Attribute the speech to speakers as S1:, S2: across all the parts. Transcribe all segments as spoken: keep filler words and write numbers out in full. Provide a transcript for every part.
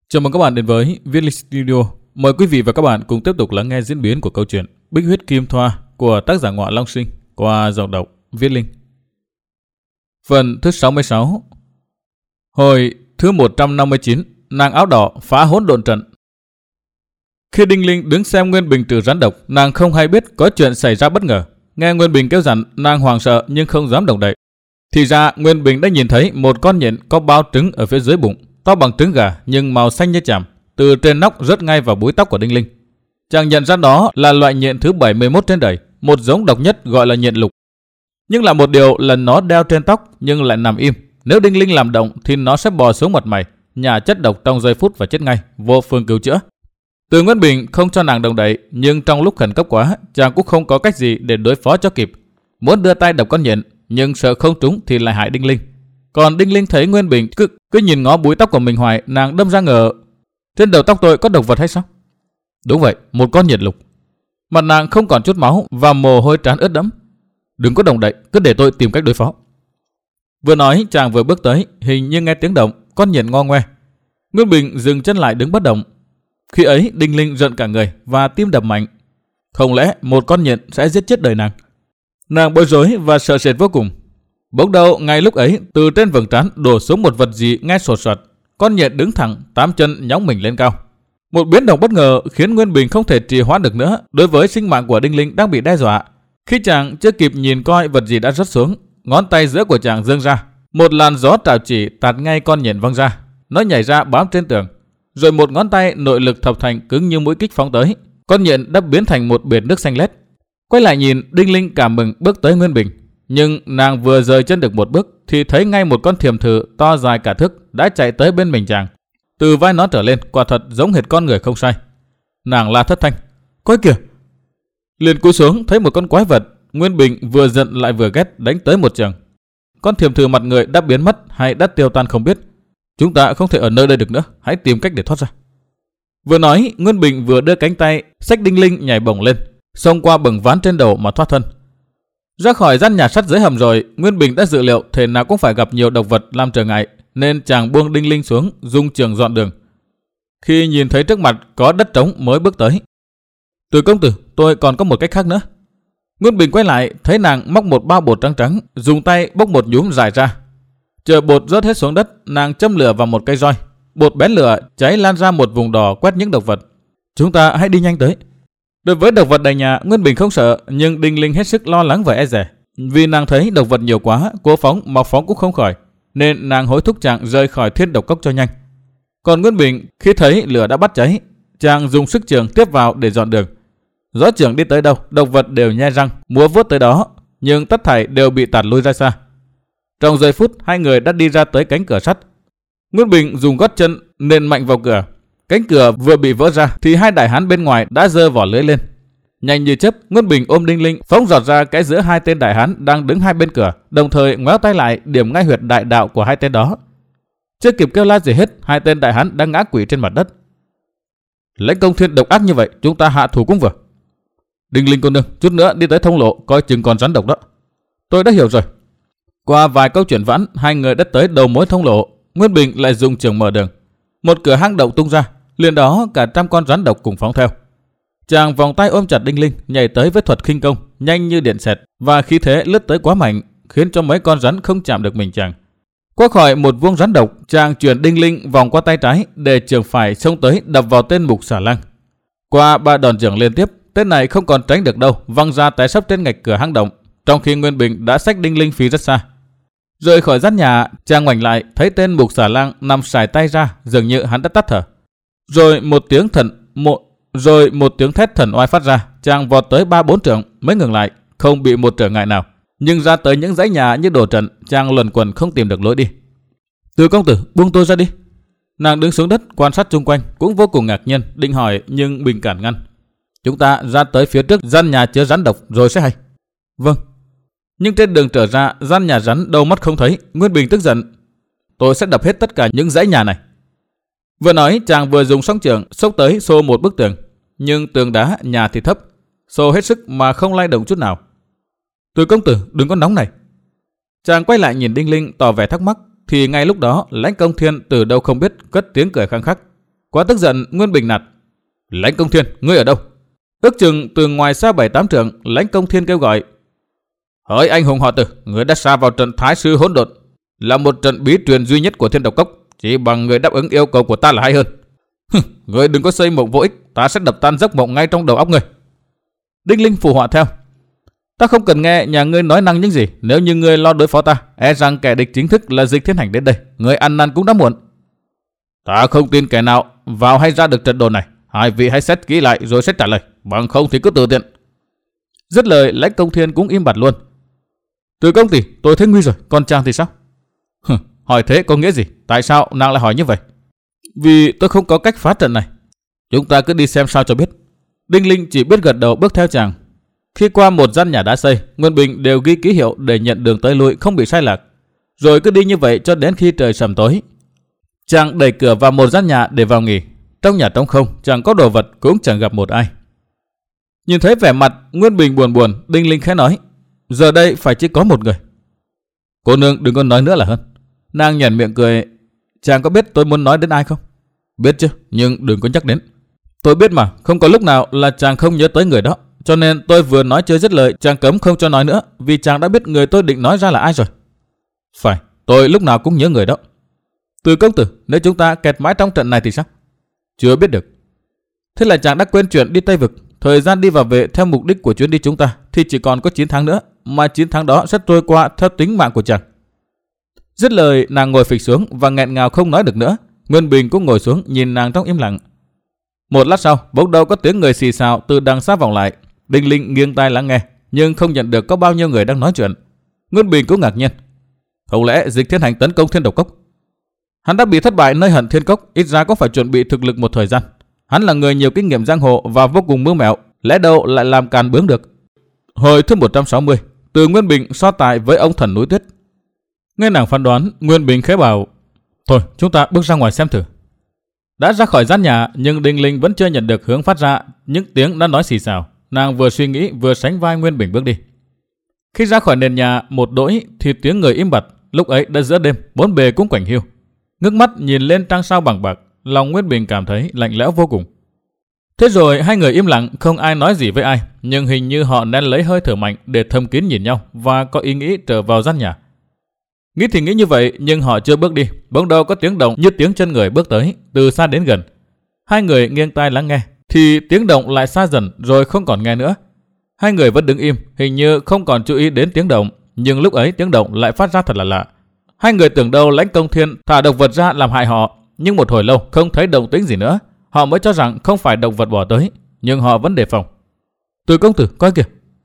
S1: Chào mừng các bạn đến với Viết Linh Studio. Mời quý vị và các bạn cùng tiếp tục lắng nghe diễn biến của câu chuyện Bích Huyết Kim Thoa của tác giả Ngọa Long Sinh qua giọng đọc Viết Linh. Phần thứ sáu mươi sáu. Hồi thứ một trăm năm mươi chín, nàng áo đỏ phá hỗn độn trận. Khi Đinh Linh đứng xem Nguyên Bình trừ rắn độc, nàng không hay biết có chuyện xảy ra bất ngờ. Nghe Nguyên Bình kêu dặn, nàng hoảng sợ nhưng không dám động đậy. Thì ra Nguyên Bình đã nhìn thấy một con nhện có bao trứng ở phía dưới bụng, to bằng trứng gà nhưng màu xanh như chàm, từ trên nóc rớt ngay vào búi tóc của Đinh Linh. Chàng nhận ra đó là loại nhện thứ bảy mươi mốt trên đời, một giống độc nhất gọi là nhện lục. Nhưng là một điều là nó đeo trên tóc nhưng lại nằm im. Nếu Đinh Linh làm động thì nó sẽ bò xuống mặt mày, nhả chất độc trong giây phút và chết ngay, vô phương cứu chữa. Từ Nguyên Bình không cho nàng động đậy, nhưng trong lúc khẩn cấp quá, chàng cũng không có cách gì để đối phó cho kịp. Muốn đưa tay đập con nhện, nhưng sợ không trúng thì lại hại Đinh Linh. Còn Đinh Linh thấy Nguyên Bình cứ, cứ nhìn ngó búi tóc của mình hoài, nàng đâm ra ngờ trên đầu tóc tôi có độc vật hay sao? Đúng vậy, một con nhện lục. Mặt nàng không còn chút máu và mồ hôi trán ướt đẫm. Đừng có động đậy, cứ để tôi tìm cách đối phó. Vừa nói chàng vừa bước tới, hình như nghe tiếng động, con nhện ngo ngoe. Nguyên Bình dừng chân lại đứng bất động. Khi ấy Đinh Linh giận cả người và tim đập mạnh. Không lẽ một con nhện sẽ giết chết đời nàng? Nàng bối rối và sợ sệt vô cùng. Bỗng đâu ngay lúc ấy, từ trên vầng trán đổ xuống một vật gì nghe sột soạt. Con nhện đứng thẳng, tám chân nhóng mình lên cao. Một biến động bất ngờ khiến Nguyên Bình không thể trì hoãn được nữa đối với sinh mạng của Đinh Linh đang bị đe dọa. Khi chàng chưa kịp nhìn coi vật gì đã rớt xuống, ngón tay giữa của chàng giương ra, một làn gió trào chỉ tạt ngay con nhện văng ra. Nó nhảy ra bám trên tường, rồi một ngón tay nội lực thập thành cứng như mũi kích phóng tới. Con nhện đã biến thành một biển nước xanh lét. Quay lại nhìn, Đinh Linh cảm mừng bước tới Nguyên Bình. Nhưng nàng vừa rời chân được một bước thì thấy ngay một con thiềm thử to dài cả thước đã chạy tới bên mình chàng. Từ vai nó trở lên quả thật giống hệt con người không sai. Nàng la thất thanh: "Coi kìa!" Liền cúi xuống thấy một con quái vật. Nguyên Bình vừa giận lại vừa ghét đánh tới một trường. Con thiềm thử mặt người đã biến mất hay đã tiêu tan không biết. Chúng ta không thể ở nơi đây được nữa, hãy tìm cách để thoát ra. Vừa nói, Nguyên Bình vừa đưa cánh tay xách Đinh Linh nhảy bổng lên, xông qua bầng ván trên đầu mà thoát thân. Ra khỏi gian nhà sắt dưới hầm rồi, Nguyên Bình đã dự liệu thể nào cũng phải gặp nhiều độc vật làm trở ngại, nên chàng buông Đinh Linh xuống, dung trường dọn đường. Khi nhìn thấy trước mặt có đất trống mới bước tới. "Từ công tử, tôi còn có một cách khác nữa." Nguyên Bình quay lại, thấy nàng móc một bao bột trắng trắng, dùng tay bốc một nhúm dài ra. Chờ bột rớt hết xuống đất, nàng châm lửa vào một cây roi. Bột bén lửa, cháy lan ra một vùng đỏ quét những độc vật. "Chúng ta hãy đi nhanh tới." Đối với độc vật đầy nhà, Nguyên Bình không sợ, nhưng Đinh Linh hết sức lo lắng và e dè. Vì nàng thấy độc vật nhiều quá, cố phóng mà phóng cũng không khỏi, nên nàng hối thúc chàng rời khỏi thiên độc cốc cho nhanh. Còn Nguyên Bình khi thấy lửa đã bắt cháy, chàng dùng sức chưởng tiếp vào để dọn đường. Gió chưởng đi tới đâu, độc vật đều nhe răng múa vuốt tới đó, nhưng tất thảy đều bị tạt lui ra xa. Trong giây phút hai người đã đi ra tới cánh cửa sắt. Nguyên Bình dùng gót chân nện mạnh vào cửa. Cánh cửa vừa bị vỡ ra thì hai đại hán bên ngoài đã giơ vỏ lưới lên. Nhanh như chớp, Nguyên Bình ôm Đinh Linh phóng giọt ra cái giữa hai tên đại hán đang đứng hai bên cửa, đồng thời ngoéo tay lại điểm ngay huyệt đại đạo của hai tên đó. Chưa kịp kêu la gì hết, hai tên đại hán đang ngã quỵ trên mặt đất. "Lãnh công thiên độc ác như vậy, chúng ta hạ thủ cũng vừa. Đinh Linh cô nương, chút nữa đi tới thông lộ, coi chừng còn rắn độc đó." "Tôi đã hiểu rồi." Qua vài câu chuyện vãn, hai người đã tới đầu mối thông lộ. Nguyên Bình lại dùng chưởng mở đường. Một cửa hang động tung ra, liền đó cả trăm con rắn độc cùng phóng theo. Chàng vòng tay ôm chặt Đinh Linh, nhảy tới với thuật khinh công nhanh như điện xẹt, và khí thế lướt tới quá mạnh, khiến cho mấy con rắn không chạm được mình chàng. Qua khỏi một vuông rắn độc, chàng chuyển Đinh Linh vòng qua tay trái để chưởng phải xông tới đập vào tên mục xà lang. Qua ba đòn chưởng liên tiếp, tên này không còn tránh được đâu, văng ra té sấp trên ngạch cửa hang động, trong khi Nguyên Bình đã xách Đinh Linh phi rất xa. Rời khỏi gian nhà, chàng ngoảnh lại thấy tên mục xà lang nằm sải tay ra, dường như hắn đã tắt thở. Rồi một tiếng thần một rồi một tiếng thét thần oai phát ra, chàng vọt tới ba bốn trượng mới ngừng lại, không bị một trở ngại nào. Nhưng ra tới những dãy nhà như đổ trận, chàng luẩn quẩn không tìm được lối đi. "Từ công tử, buông tôi ra đi." Nàng đứng xuống đất quan sát xung quanh, cũng vô cùng ngạc nhiên, định hỏi nhưng Bình cản ngăn. "Chúng ta ra tới phía trước gian nhà chứa rắn độc rồi sẽ hay." "Vâng." Nhưng trên đường trở ra gian nhà rắn đâu mất không thấy. Nguyên Bình tức giận: "Tôi sẽ đập hết tất cả những dãy nhà này." Vừa nói, chàng vừa dùng song chưởng xốc tới xô một bức tường, nhưng tường đá nhà thì thấp, xô hết sức mà không lay động chút nào. "Từ công tử, đừng có nóng này." Chàng quay lại nhìn Đinh Linh tỏ vẻ thắc mắc, thì ngay lúc đó Lãnh Công Thiên từ đâu không biết cất tiếng cười khăng khắc. Quá tức giận, Nguyên Bình nạt: Lãnh Công Thiên, ngươi ở đâu? Ước chừng từ ngoài xa bảy tám trượng, Lãnh Công Thiên kêu gọi: Hỡi anh hùng họ Từ, ngươi đã sa vào trận Thái Sư Hỗn Độn, là một trận bí truyền duy nhất của Thiên Độc Cốc, chỉ bằng người đáp ứng yêu cầu của ta là hay hơn. Ngươi đừng có xây mộng vô ích, ta sẽ đập tan giấc mộng ngay trong đầu óc ngươi. Đinh Linh phụ họa theo: Ta không cần nghe nhà ngươi nói năng những gì, nếu như ngươi lo đối phó ta, e rằng kẻ địch chính thức là Dịch Thiên Hành đến đây, ngươi ăn năn cũng đã muộn. Ta không tin kẻ nào vào hay ra được trận đồn này, hai vị hãy xét kỹ lại rồi sẽ trả lời, bằng không thì cứ tự tiện. Dứt lời, Lãnh Công Thiên cũng im bặt luôn. Từ công tỷ, tôi thấy nguy rồi, còn chàng thì sao? Hừ, hỏi thế có nghĩa gì? Tại sao nàng lại hỏi như vậy? Vì tôi không có cách phá trận này. Chúng ta cứ đi xem sao cho biết. Đinh Linh chỉ biết gật đầu bước theo chàng. Khi qua một gian nhà đã xây, Nguyên Bình đều ghi ký hiệu để nhận đường tới lui không bị sai lạc. Rồi cứ đi như vậy cho đến khi trời sầm tối. Chàng đẩy cửa vào một gian nhà để vào nghỉ. Trong nhà trống không, chẳng có đồ vật, cũng chẳng gặp một ai. Nhìn thấy vẻ mặt Nguyên Bình buồn buồn, Đinh Linh khẽ nói: Giờ đây phải chỉ có một người. Cô nương đừng có nói nữa là hơn. Nàng nhếch miệng cười: Chàng có biết tôi muốn nói đến ai không? Biết chứ, nhưng đừng có nhắc đến. Tôi biết mà, không có lúc nào là chàng không nhớ tới người đó. Cho nên tôi vừa nói chưa dứt lời, chàng cấm không cho nói nữa, vì chàng đã biết người tôi định nói ra là ai rồi. Phải, tôi lúc nào cũng nhớ người đó. Từ công tử, nếu chúng ta kẹt mãi trong trận này thì sao? Chưa biết được. Thế là chàng đã quên chuyện đi Tây Vực. Thời gian đi và về theo mục đích của chuyến đi chúng ta thì chỉ còn có chín tháng nữa, mà chín tháng đó sẽ trôi qua theo tính mạng của chàng. Dứt lời, nàng ngồi phịch xuống và nghẹn ngào không nói được nữa. Nguyên Bình cũng ngồi xuống nhìn nàng trong im lặng. Một lát sau, bỗng đâu có tiếng người xì xào từ đằng xa vọng lại. Đinh Linh nghiêng tai lắng nghe, nhưng không nhận được có bao nhiêu người đang nói chuyện. Nguyên Bình cũng ngạc nhiên. Không lẽ Dịch Thiên Hành tấn công Thiên Độc Cốc? Hắn đã bị thất bại nơi Hận Thiên Cốc, ít ra có phải chuẩn bị thực lực một thời gian. Hắn là người nhiều kinh nghiệm giang hồ và vô cùng mưu mẹo, lẽ đâu lại làm càn bướng được. Hồi thứ một trăm sáu mươi, từ Nguyên Bình so tài với ông thần núi tuyết. Nghe nàng phán đoán, Nguyên Bình khẽ bảo: Thôi, chúng ta bước ra ngoài xem thử. Đã ra khỏi gian nhà, nhưng Đinh Linh vẫn chưa nhận được hướng phát ra những tiếng đã nói xì xào. Nàng vừa suy nghĩ vừa sánh vai Nguyên Bình bước đi. Khi ra khỏi nền nhà một đỗi thì tiếng người im bặt. Lúc ấy đã giữa đêm, bốn bề cũng quạnh hiu. Ngước mắt nhìn lên trăng sao bằng bạc, lòng Nguyên Bình cảm thấy lạnh lẽo vô cùng. Thế rồi hai người im lặng, không ai nói gì với ai, nhưng hình như họ nên lấy hơi thở mạnh để thầm kín nhìn nhau và có ý nghĩ trở vào gian nhà. Nghĩ thì nghĩ như vậy, nhưng họ chưa bước đi, bỗng đâu có tiếng động như tiếng chân người bước tới, từ xa đến gần. Hai người nghiêng tai lắng nghe, thì tiếng động lại xa dần rồi không còn nghe nữa. Hai người vẫn đứng im, hình như không còn chú ý đến tiếng động, nhưng lúc ấy tiếng động lại phát ra thật là lạ. Hai người tưởng đâu Lãnh Công Thiên thả độc vật ra làm hại họ, nhưng một hồi lâu không thấy động tĩnh gì nữa, họ mới cho rằng không phải độc vật bỏ tới, nhưng họ vẫn đề phòng. Từ công tử, coi kìa.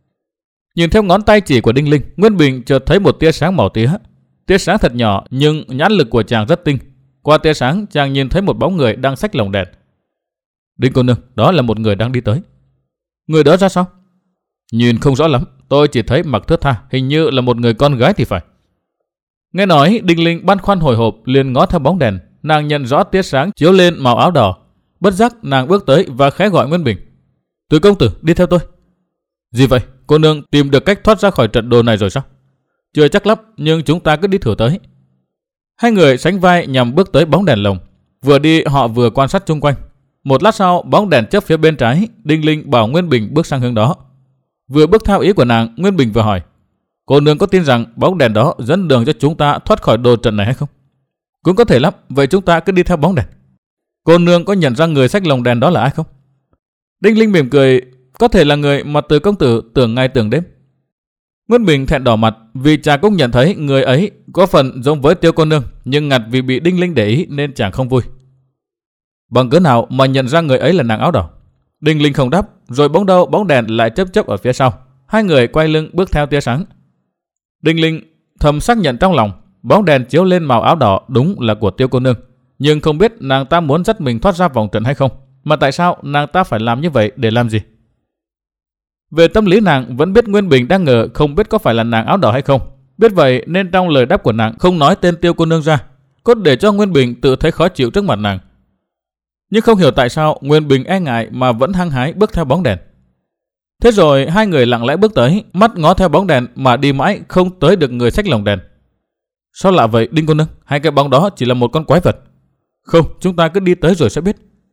S1: Nhìn theo ngón tay chỉ của Đinh Linh, Nguyên Bình chợt thấy một tia sáng màu tía. Tia sáng thật nhỏ, nhưng nhãn lực của chàng rất tinh. Qua tia sáng, chàng nhìn thấy một bóng người đang xách lồng đèn. Đinh cô nương, đó là một người đang đi tới. Người đó ra sao? Nhìn không rõ lắm, tôi chỉ thấy mặc thướt tha, hình như là một người con gái thì phải. Nghe nói, Đinh Linh băn khoăn hồi hộp liền ngó theo bóng đèn. Nàng nhận rõ tia sáng chiếu lên màu áo đỏ. Bất giác nàng bước tới và khẽ gọi Nguyên Bình. Từ công tử, đi theo tôi. Gì vậy? Cô nương tìm được cách thoát ra khỏi trận đồ này rồi sao? Chưa chắc lắm, nhưng chúng ta cứ đi thử tới. Hai người sánh vai nhằm bước tới bóng đèn lồng. Vừa đi họ vừa quan sát chung quanh. Một lát sau, bóng đèn chớp phía bên trái. Đinh Linh bảo Nguyên Bình bước sang hướng đó. Vừa bước theo ý của nàng, Nguyên Bình vừa hỏi: Cô nương có tin rằng bóng đèn đó dẫn đường cho chúng ta thoát khỏi đồ trận này hay không? Cũng có thể lắm, vậy chúng ta cứ đi theo bóng đèn. Cô nương có nhận ra người xách lồng đèn đó là ai không? Đinh Linh mỉm cười: Có thể là người mà Từ công tử tưởng ngày tưởng đêm. Nguyên Bình thẹn đỏ mặt vì chàng cũng nhận thấy người ấy có phần giống với Tiêu cô nương, nhưng ngặt vì bị Đinh Linh để ý nên chàng không vui. Bằng cớ nào mà nhận ra người ấy là nàng áo đỏ? Đinh Linh không đáp, rồi bỗng đâu bóng đèn lại chớp chớp ở phía sau. Hai người quay lưng bước theo tia sáng. Đinh Linh thầm xác nhận trong lòng, bóng đèn chiếu lên màu áo đỏ đúng là của Tiêu cô nương, nhưng không biết nàng ta muốn dắt mình thoát ra vòng trận hay không, mà tại sao nàng ta phải làm như vậy để làm gì? Về tâm lý nàng vẫn biết Nguyên Bình đang ngờ không biết có phải là nàng áo đỏ hay không. Biết vậy nên trong lời đáp của nàng không nói tên Tiêu cô nương ra, cốt để cho Nguyên Bình tự thấy khó chịu trước mặt nàng. Nhưng không hiểu tại sao Nguyên Bình e ngại mà vẫn hăng hái bước theo bóng đèn. Thế rồi hai người lặng lẽ bước tới, mắt ngó theo bóng đèn mà đi mãi không tới được người xách lồng đèn. Sao lạ vậy Đinh cô nương? Hai cái bóng đó chỉ là một con quái vật. Không, chúng ta cứ đi tới rồi sẽ biết.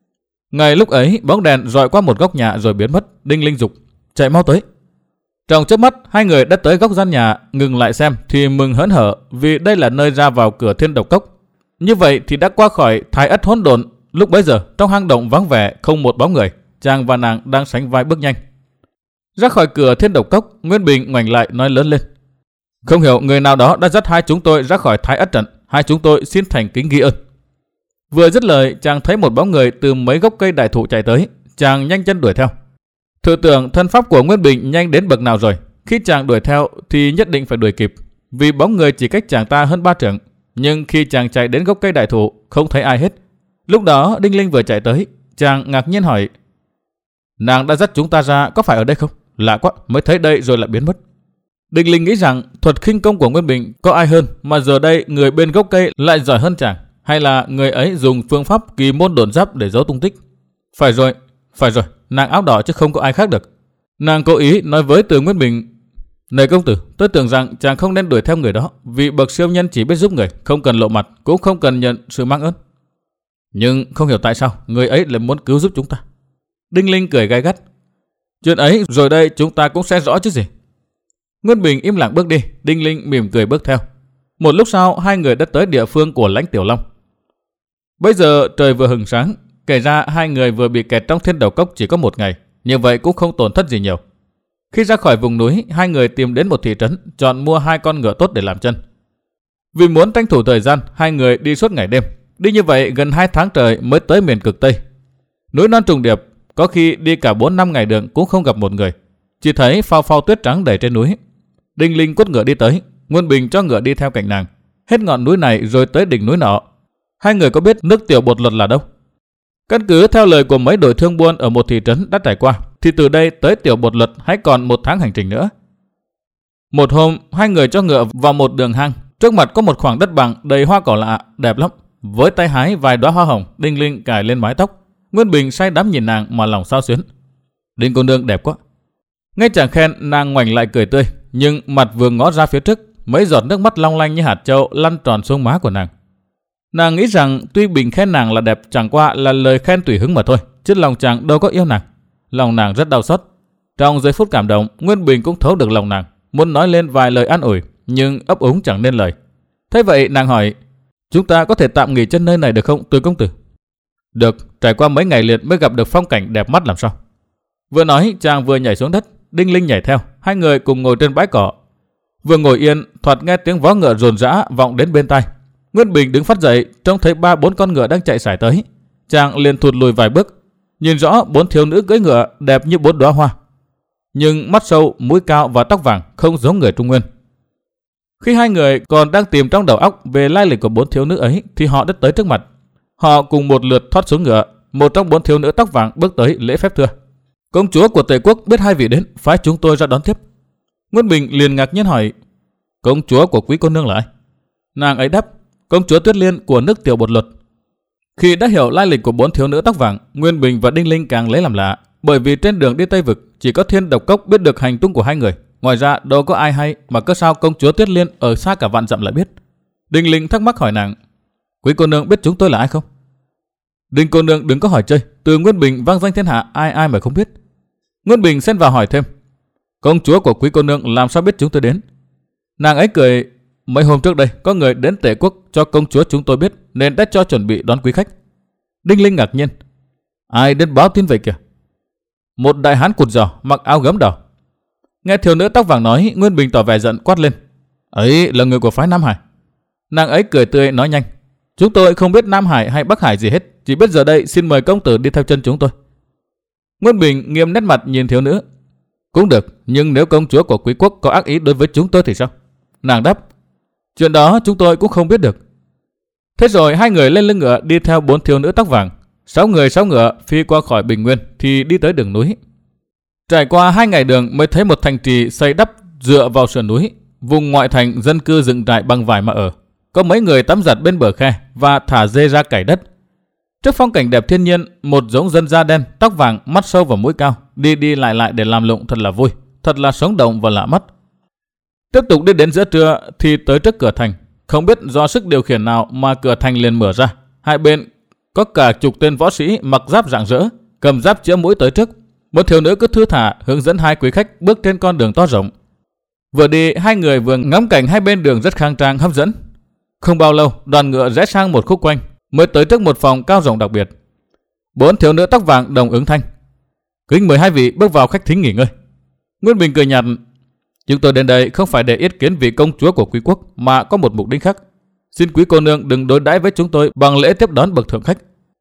S1: Ngay lúc ấy, bóng đèn rọi qua một góc nhà rồi biến mất. Đinh Linh dục: chạy mau tới. Trong chớp mắt, hai người đã tới góc gian nhà, ngừng lại xem thì mừng hớn hở vì đây là nơi ra vào cửa Thiên Độc Cốc. Như vậy thì đã qua khỏi Thái Ất hỗn độn. Lúc bấy giờ, trong hang động vắng vẻ không một bóng người, chàng và nàng đang sánh vai bước nhanh. Ra khỏi cửa Thiên Độc Cốc, Nguyên Bình ngoảnh lại nói lớn lên: không hiểu người nào đó đã dắt hai chúng tôi ra khỏi Thái Ất trận, hai chúng tôi xin thành kính ghi ơn. Vừa dứt lời, chàng thấy một bóng người từ mấy gốc cây đại thụ chạy tới, chàng nhanh chân đuổi theo. Thử tưởng thân pháp của Nguyên Bình nhanh đến bậc nào rồi, khi chàng đuổi theo thì nhất định phải đuổi kịp, vì bóng người chỉ cách chàng ta hơn ba trượng. Nhưng khi chàng chạy đến gốc cây đại thụ, không thấy ai hết. Lúc đó Đinh Linh vừa chạy tới, chàng ngạc nhiên hỏi: nàng đã dắt chúng ta ra có phải ở đây không? Lạ quá, mới thấy đây rồi lại biến mất. Đinh Linh nghĩ rằng thuật khinh công của Nguyên Bình có ai hơn, mà giờ đây người bên gốc cây lại giỏi hơn chàng, hay là người ấy dùng phương pháp kỳ môn độn giáp để giấu tung tích. Phải rồi, phải rồi, nàng áo đỏ chứ không có ai khác được. Nàng cố ý nói với Từ Nguyên Bình: này công tử, tôi tưởng rằng chàng không nên đuổi theo người đó, vì bậc siêu nhân chỉ biết giúp người, không cần lộ mặt, cũng không cần nhận sự mang ơn. Nhưng không hiểu tại sao người ấy lại muốn cứu giúp chúng ta. Đinh Linh cười gay gắt: chuyện ấy rồi đây chúng ta cũng sẽ rõ chứ gì. Nguyên Bình im lặng bước đi, Đinh Linh mỉm cười bước theo. Một lúc sau, hai người đã tới địa phương của Lãnh Tiểu Long. Bây giờ trời vừa hừng sáng, kể ra hai người vừa bị kẹt trong Thiên Độc Cốc chỉ có một ngày, như vậy cũng không tổn thất gì nhiều. Khi ra khỏi vùng núi, hai người tìm đến một thị trấn, chọn mua hai con ngựa tốt để làm chân. Vì muốn tranh thủ thời gian, hai người đi suốt ngày đêm. Đi như vậy gần hai tháng trời mới tới miền cực Tây. Núi non trùng điệp, có khi đi cả bốn năm ngày đường cũng không gặp một người, chỉ thấy phao phao tuyết trắng đầy trên núi. Đinh Linh quất ngựa đi tới, Nguyên Bình cho ngựa đi theo cạnh nàng. Hết ngọn núi này rồi tới đỉnh núi nọ. Hai người có biết nước Tiểu Bột Luật là đâu? Căn cứ theo lời của mấy đội thương buôn ở một thị trấn đã trải qua, thì từ đây tới Tiểu Bột Luật hãy còn một tháng hành trình nữa. Một hôm, hai người cho ngựa vào một đường hang. Trước mặt có một khoảng đất bằng đầy hoa cỏ lạ, đẹp lắm. Với tay hái vài đóa hoa hồng, Đinh Linh cài lên mái tóc. Nguyên Bình say đắm nhìn nàng mà lòng xao xuyến. Đinh cô nương đẹp quá. Ngay chàng khen, nàng ngoảnh lại cười tươi, nhưng mặt vừa ngó ra phía trước, mấy giọt nước mắt long lanh như hạt châu lăn tròn xuống má của nàng. Nàng nghĩ rằng tuy Bình khen nàng là đẹp chẳng qua là lời khen tùy hứng mà thôi, chứ lòng chàng đâu có yêu nàng. Lòng nàng rất đau xót. Trong giây phút cảm động, Nguyên Bình cũng thấu được lòng nàng, muốn nói lên vài lời an ủi, nhưng ấp úng chẳng nên lời. Thế vậy nàng hỏi: chúng ta có thể tạm nghỉ chân nơi này được không, Từ công tử? Được, trải qua mấy ngày liền mới gặp được phong cảnh đẹp mắt làm sao. Vừa nói, chàng vừa nhảy xuống đất, Đinh Linh nhảy theo, hai người cùng ngồi trên bãi cỏ. Vừa ngồi yên, thoạt nghe tiếng vó ngựa rồn rã vọng đến bên tai. Nguyên Bình đứng phát dậy, trông thấy ba bốn con ngựa đang chạy sải tới. Chàng liền thụt lùi vài bước, nhìn rõ bốn thiếu nữ cưỡi ngựa đẹp như bốn đóa hoa, nhưng mắt sâu, mũi cao và tóc vàng, không giống người Trung Nguyên. Khi hai người còn đang tìm trong đầu óc về lai lịch của bốn thiếu nữ ấy, thì họ đã tới trước mặt. Họ cùng một lượt thoát xuống ngựa. Một trong bốn thiếu nữ tóc vàng bước tới lễ phép thưa: công chúa của Tề quốc biết hai vị đến, phái chúng tôi ra đón tiếp. Nguyên Bình liền ngạc nhiên hỏi: công chúa của quý cô nương là ai? Nàng ấy đáp: công chúa Tuyết Liên của nước Tiểu Bột Luật. Khi đã hiểu lai lịch của bốn thiếu nữ tóc vàng, Nguyên Bình và Đinh Linh càng lấy làm lạ, bởi vì trên đường đi Tây Vực chỉ có Thiên Độc Cốc biết được hành tung của hai người, ngoài ra đâu có ai hay, mà cớ sao công chúa Tuyết Liên ở xa cả vạn dặm lại biết? Đinh Linh thắc mắc hỏi nàng: quý cô nương biết chúng tôi là ai không? Đinh cô nương đừng có hỏi chơi, từ Nguyên Bình vang danh thiên hạ, ai ai mà không biết. Nguyên Bình xen vào hỏi thêm: công chúa của quý cô nương làm sao biết chúng tôi đến? Nàng ấy cười: mấy hôm trước đây có người đến Tề quốc cho công chúa chúng tôi biết, nên đã cho chuẩn bị đón quý khách. Đinh Linh ngạc nhiên: ai đến báo tin vậy kìa? Một đại hán cụt giò, mặc áo gấm đỏ. Nghe thiếu nữ tóc vàng nói, Nguyên Bình tỏ vẻ giận quát lên: ấy là người của phái Nam Hải. Nàng ấy cười tươi nói nhanh: chúng tôi không biết Nam Hải hay Bắc Hải gì hết, chỉ biết giờ đây xin mời công tử đi theo chân chúng tôi. Nguyên Bình nghiêm nét mặt nhìn thiếu nữ: cũng được, nhưng nếu công chúa của quý quốc có ác ý đối với chúng tôi thì sao? Nàng đáp: chuyện đó chúng tôi cũng không biết được. Thế rồi hai người lên lưng ngựa đi theo bốn thiếu nữ tóc vàng. Sáu người sáu ngựa phi qua khỏi Bình Nguyên thì đi tới đường núi. Trải qua hai ngày đường mới thấy một thành trì xây đắp dựa vào sườn núi. Vùng ngoại thành dân cư dựng trại bằng vải mà ở. Có mấy người tắm giặt bên bờ khe và thả dê ra cày đất. Trước phong cảnh đẹp thiên nhiên, một giống dân da đen, tóc vàng, mắt sâu và mũi cao đi đi lại lại để làm lụng thật là vui, thật là sống động và lạ mắt. Tiếp tục đi đến giữa trưa thì tới trước cửa thành. Không biết do sức điều khiển nào mà cửa thành liền mở ra. Hai bên có cả chục tên võ sĩ mặc giáp rạng rỡ, cầm giáp chĩa mũi tới trước. Một thiếu nữ cứ thư thả hướng dẫn hai quý khách bước trên con đường to rộng. Vừa đi, hai người vừa ngắm cảnh hai bên đường rất khang trang hấp dẫn. Không bao lâu, đoàn ngựa rẽ sang một khúc quanh, mới tới trước một phòng cao rộng đặc biệt. Bốn thiếu nữ tóc vàng đồng ứng thanh: "Kính mời hai vị bước vào khách thính nghỉ ngơi." Nguyên Bình cười nhạt: "Chúng tôi đến đây không phải để yết kiến vị công chúa của quý quốc, mà có một mục đích khác. Xin quý cô nương đừng đối đãi với chúng tôi bằng lễ tiếp đón bậc thượng khách."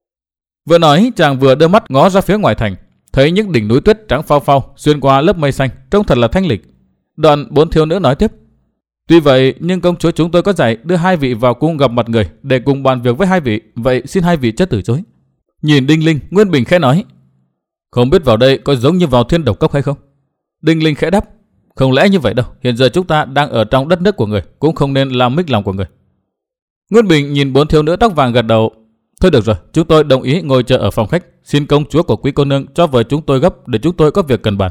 S1: Vừa nói, chàng vừa đưa mắt ngó ra phía ngoài thành, thấy những đỉnh núi tuyết trắng phao phao xuyên qua lớp mây xanh, trông thật là thanh lịch. Đoạn bốn thiếu nữ nói tiếp: "Tuy vậy, nhưng công chúa chúng tôi có dạy đưa hai vị vào cung gặp mặt người để cùng bàn việc với hai vị, vậy xin hai vị chớ từ chối." Nhìn Đinh Linh, Nguyên Bình khẽ nói: "Không biết vào đây có giống như vào Thiên Độc Cốc hay không?" Đinh Linh khẽ đáp: "Không lẽ như vậy đâu, hiện giờ chúng ta đang ở trong đất nước của người, cũng không nên làm mích lòng của người." Nguyên Bình nhìn bốn thiếu nữ tóc vàng gật đầu: "Thôi được rồi, chúng tôi đồng ý ngồi chờ ở phòng khách, xin công chúa của quý cô nương cho vời chúng tôi gấp để chúng tôi có việc cần bàn."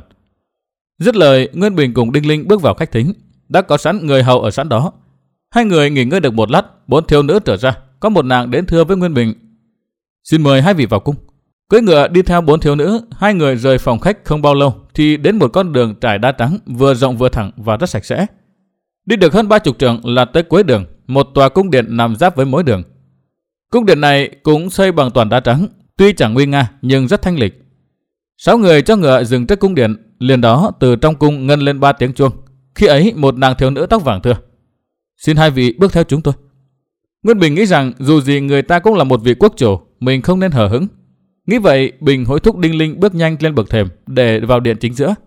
S1: Dứt lời, Nguyên Bình cùng Đinh Linh bước vào khách thính, đã có sẵn người hầu ở sẵn đó. Hai người nghỉ ngơi được một lát, bốn thiếu nữ trở ra, có một nàng đến thưa với Nguyên Bình: "Xin mời hai vị vào cung." Cưỡi ngựa đi theo bốn thiếu nữ, hai người rời phòng khách không bao lâu thì đến một con đường trải đá trắng, vừa rộng vừa thẳng và rất sạch sẽ. Đi được hơn ba chục trượng là tới cuối đường, một tòa cung điện nằm giáp với mối đường. Cung điện này cũng xây bằng toàn đá trắng, tuy chẳng nguy nga nhưng rất thanh lịch. Sáu người cho ngựa dừng trước cung điện, liền đó từ trong cung ngân lên ba tiếng chuông. Khi ấy một nàng thiếu nữ tóc vàng thưa: "Xin hai vị bước theo chúng tôi." Nguyên Bình nghĩ rằng dù gì người ta cũng là một vị quốc chủ, mình không nên hờ hững. Nghĩ vậy, Bình hối thúc Đinh Linh bước nhanh lên bậc thềm để vào điện chính giữa.